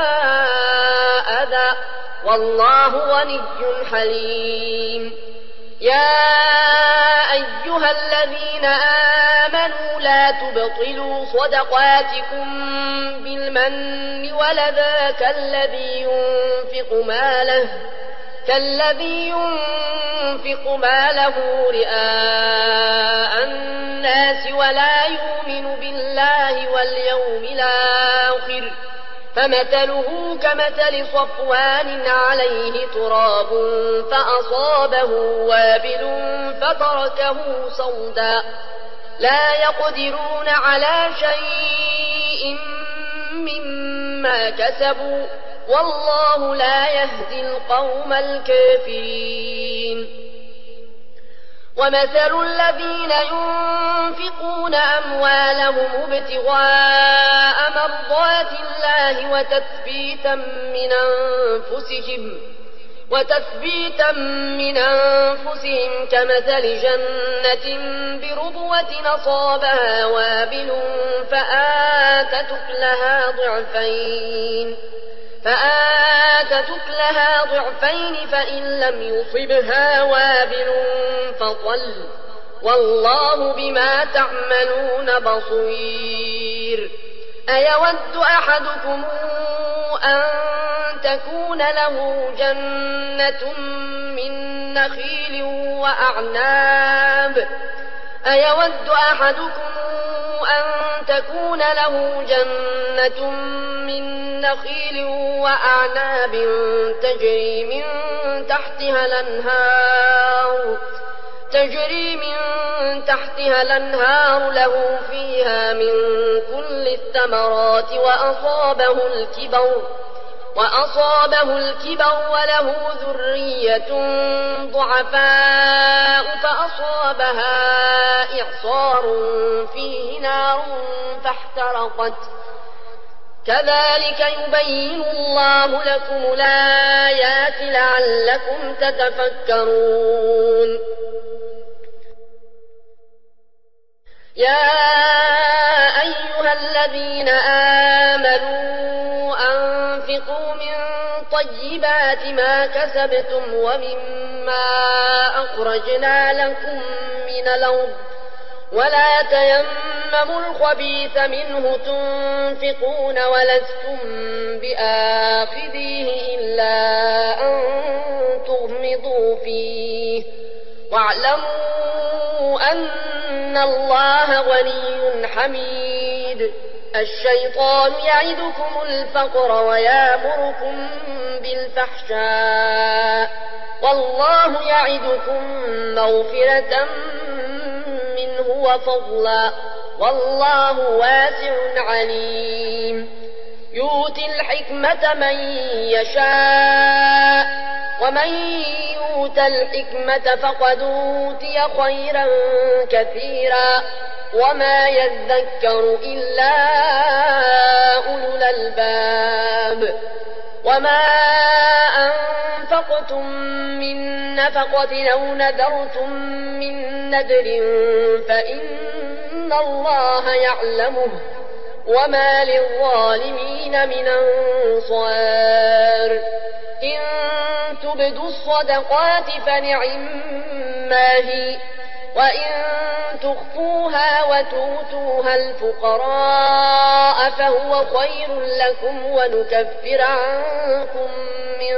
أذى والله غني حليم. يا أيها الذين آمنوا لا تبطلوا صدقاتكم بالمن والأذى كالذي ينفق ماله كالذي ينفق ماله رئاء الناس ولا يؤمن بالله واليوم الآخر فمثله كمثل صفوان عليه تراب فأصابه وابل فتركه صودا لا يقدرون على شيء مما كسبوا والله لا يهدي القوم الكافرين. ومثل الذين ينفقون أموالهم ابتغاء مرضات الله وتثبيتا من أنفسهم وتثبيتا من أنفسهم كمثل جنة بربوة أصابها وابل فآتت أكلها ضعفين فآتت أكلها ضعفين فإن لم يصبها وابل فطل والله بما تعملون بصير. أيود أحدكم أن تكون له جنة من نخيل وأعناب أيود أحدكم أن تكون له جنة من نخيل وأعناب تجري من تحتها الأنهار تجري من تحتها الأنهار له فيها من كل الثمرات وأصابه الكبر وأصابه الكبر وله ذرية ضعفاء فأصابها إعصار فيه نار فاحترقت كذلك يبين الله لكم الآيات لعلكم تتفكرون. يا أيها الذين آمنوا أنفقوا من طيبات ما كسبتم ومما أخرجنا لكم من الأرض ولا تيمموا الخبيث منه تنفقون ولستم بآخذيه إلا أن تغمضوا فيه واعلموا أن الله غني حميد. الشيطان يعدكم الفقر ويأمركم بالفحشاء والله يعدكم مغفرة منه وفضلا والله واسع عليم. يؤتي الحكمة من يشاء ومن يؤت الحكمة فقد أوتي خيرا كثيرا وما يذكر إلا أولو الألباب. وما أنفقتم من نفقة أو نذرتم من نذر فإن الله يعلمه وما للظالمين من أنصار. إن تبدوا الصدقات فنعما هي وإن تخفوها وتؤتوها الفقراء فهو خير لكم ونكفر عنكم من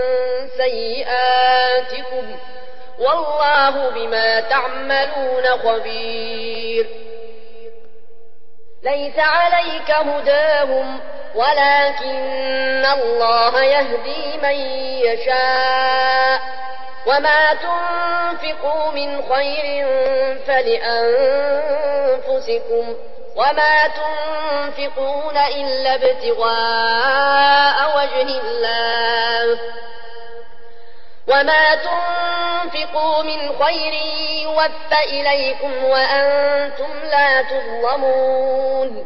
سيئاتكم والله بما تعملون خبير. ليس عليك هداهم ولكن الله يهدي من يشاء وما تنفقوا من خير فلأنفسكم وما تنفقون إلا ابتغاء وجه الله وما تنفقوا من خير يوفى إليكم وأنتم لا تظلمون.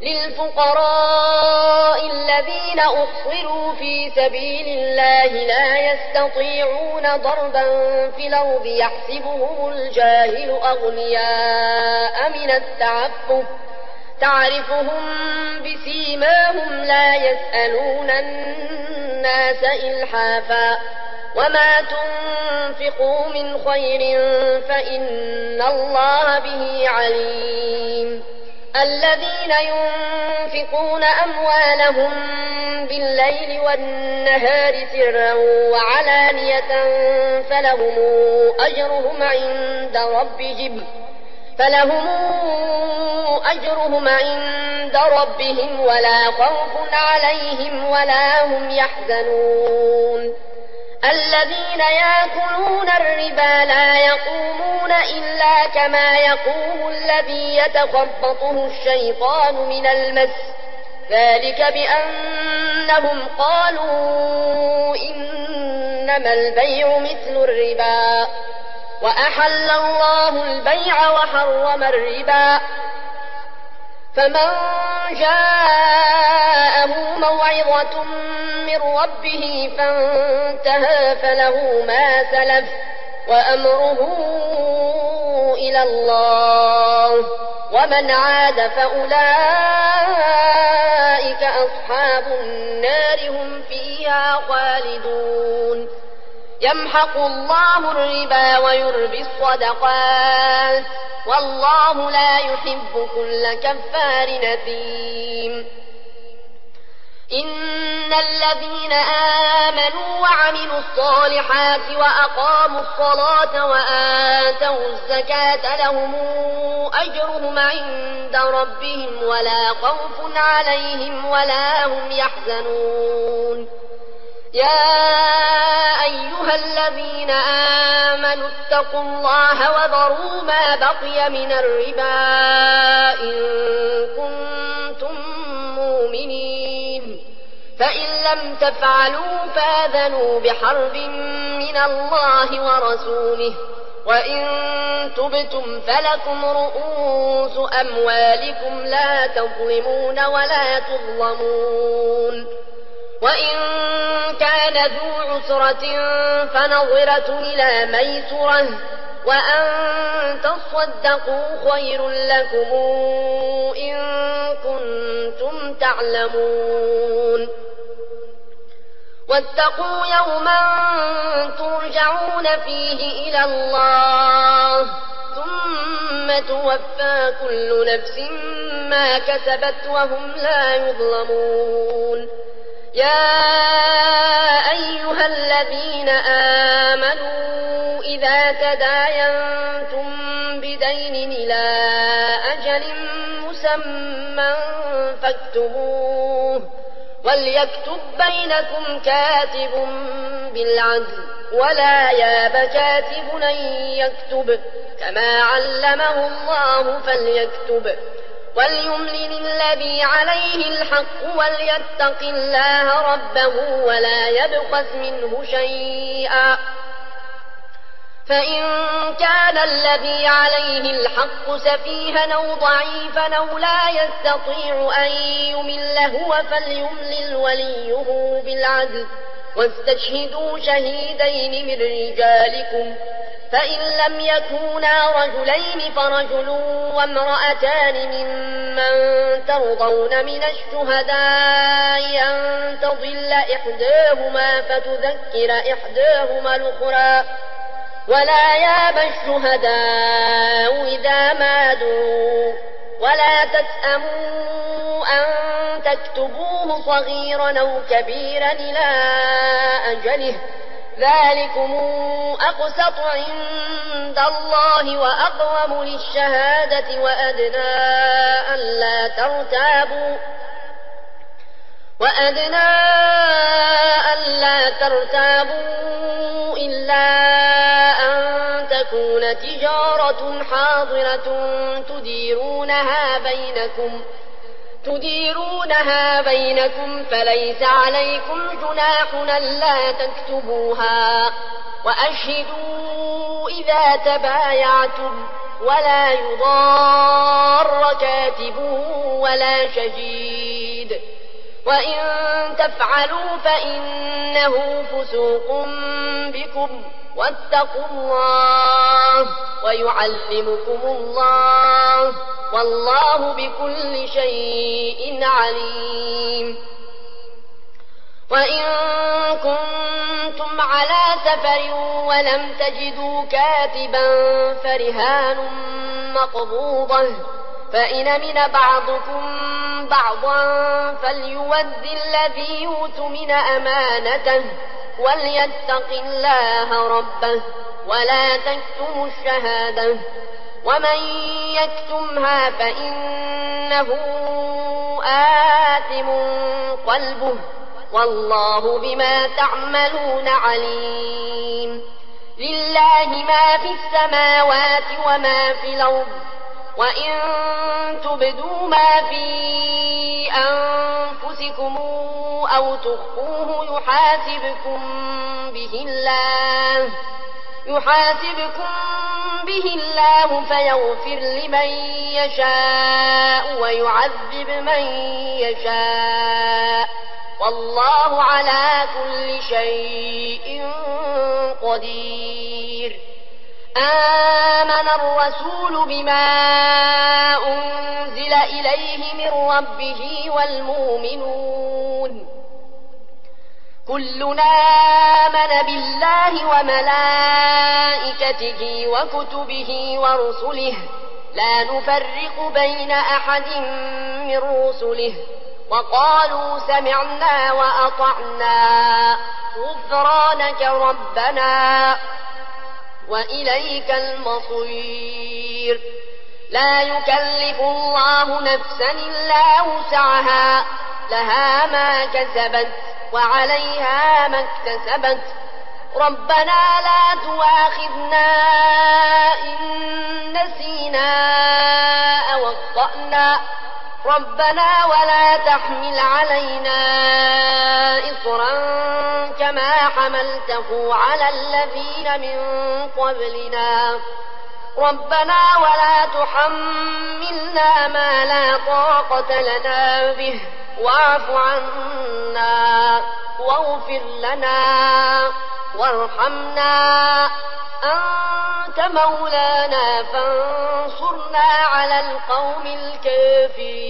للفقراء الذين أحصروا في سبيل الله لا يستطيعون ضربا في الأرض يحسبهم الجاهل أغنياء من التعفف تعرفهم بسيماهم لا يسألون الناس إلحافا وما تنفقوا من خير فإن الله به عليم الذين ينفقون أموالهم بالليل والنهار سرا وعلانية فلهم أجرهم عند ربهم فلهم أجرهم عند ربهم ولا خوف عليهم ولا هم يحزنون الذين يأكلون الربا لا يقومون إلا كما يقوم الذي يتخبطه الشيطان من المس ذلك بأنهم قالوا إنما البيع مثل الربا وأحل الله البيع وحرم الربا فمن جاءه موعظة من ربه فانتهى فله ما سلف وأمره إلى الله ومن عاد فأولئك أصحاب النار هم فيها خالدون يمحق الله الربا ويربي الصدقات والله لا يحب كل كفار أثيم إن الذين آمنوا وعملوا الصالحات وأقاموا الصلاة وآتوا الزكاة لهم أجرهم عند ربهم ولا خوف عليهم ولا هم يحزنون يا أيها الذين آمنوا اتقوا الله وذروا ما بقي من الربا إن كنتم مؤمنين فإن لم تفعلوا فآذنوا بحرب من الله ورسوله وإن تبتم فلكم رؤوس أموالكم لا تظلمون ولا تظلمون وإن كان ذو عسرة فنظرة إلى ميسرة وأن تصدقوا خير لكم إن كنتم تعلمون واتقوا يوما ترجعون فيه إلى الله ثم توفى كل نفس ما كسبت وهم لا يظلمون يا أيها الذين آمنوا إذا تداينتم بدين إلى أجل مسمى فاكتبوه وليكتب بينكم كاتب بالعدل ولا ياب كاتب أن يكتب كما علمه الله فليكتب وليملل الذي عليه الحق وليتق الله ربه ولا يبخس منه شيئا فإن كان الذي عليه الحق سفيها أو ضعيفا أو لا يستطيع أن يمل هو فليملل وليه بالعدل واستشهدوا شهيدين من رجالكم فإن لم يكونا رجلين فرجل وامرأتان ممن ترضون من الشهداء أن تضل إحداهما فتذكر إحداهما الأخرى ولا ياب الشهداء إذا ما دعوا ولا تسأموا أن تكتبوه صغيرا أو كبيرا إلى أجله ذلكم أقسط عند الله وأقوم للشهادة وأدنى ألا ترتابوا وأدنى ألا ترتابوا إلا أن تكون تجارة حاضرة تديرونها بينكم تديرونها بينكم فليس عليكم جناح ألا تكتبوها وأشهدوا إذا تبايعتم ولا يضار كاتب ولا شهيد وإن تفعلوا فإنه فسوق بكم واتقوا الله ويعلمكم الله والله بكل شيء عليم. وإن كنتم على سفر ولم تجدوا كاتبا فرهان مقبوضة، فإن من بعضكم بعضا فليود الذي يؤتمن أمانته وليتق الله ربه ولا تكتموا الشهادة، ومن يكتمها فإنه آثم قلبه والله بما تعملون عليم. لله ما في السماوات وما في الأرض، وإن تبدوا ما في أنفسكم أو تخفوه يحاسبكم به الله يحاسبكم به الله فيغفر لمن يشاء ويعذب من يشاء، والله على كل شيء قدير. آمن الرسول بما أنزل إليه من ربه والمؤمنون كلنا آمن بالله وملائكته وكتبه ورسله لا نفرق بين أحد من رسله وقالوا سمعنا وأطعنا غفرانك ربنا وإليك المصير. لا يكلف الله نفسا إلا وسعها، لها ما كسبت وعليها ما اكتسبت. ربنا لا تؤاخذنا إن نسينا أو أخطأنا، ربنا ولا تحمل علينا إصرا كما حملته على الذين من قبلنا، ربنا ولا تحملنا ما لا طاقة لنا به واعف عنا واغفر لنا وارحمنا أنت مولانا فانصرنا على القوم الكافرين.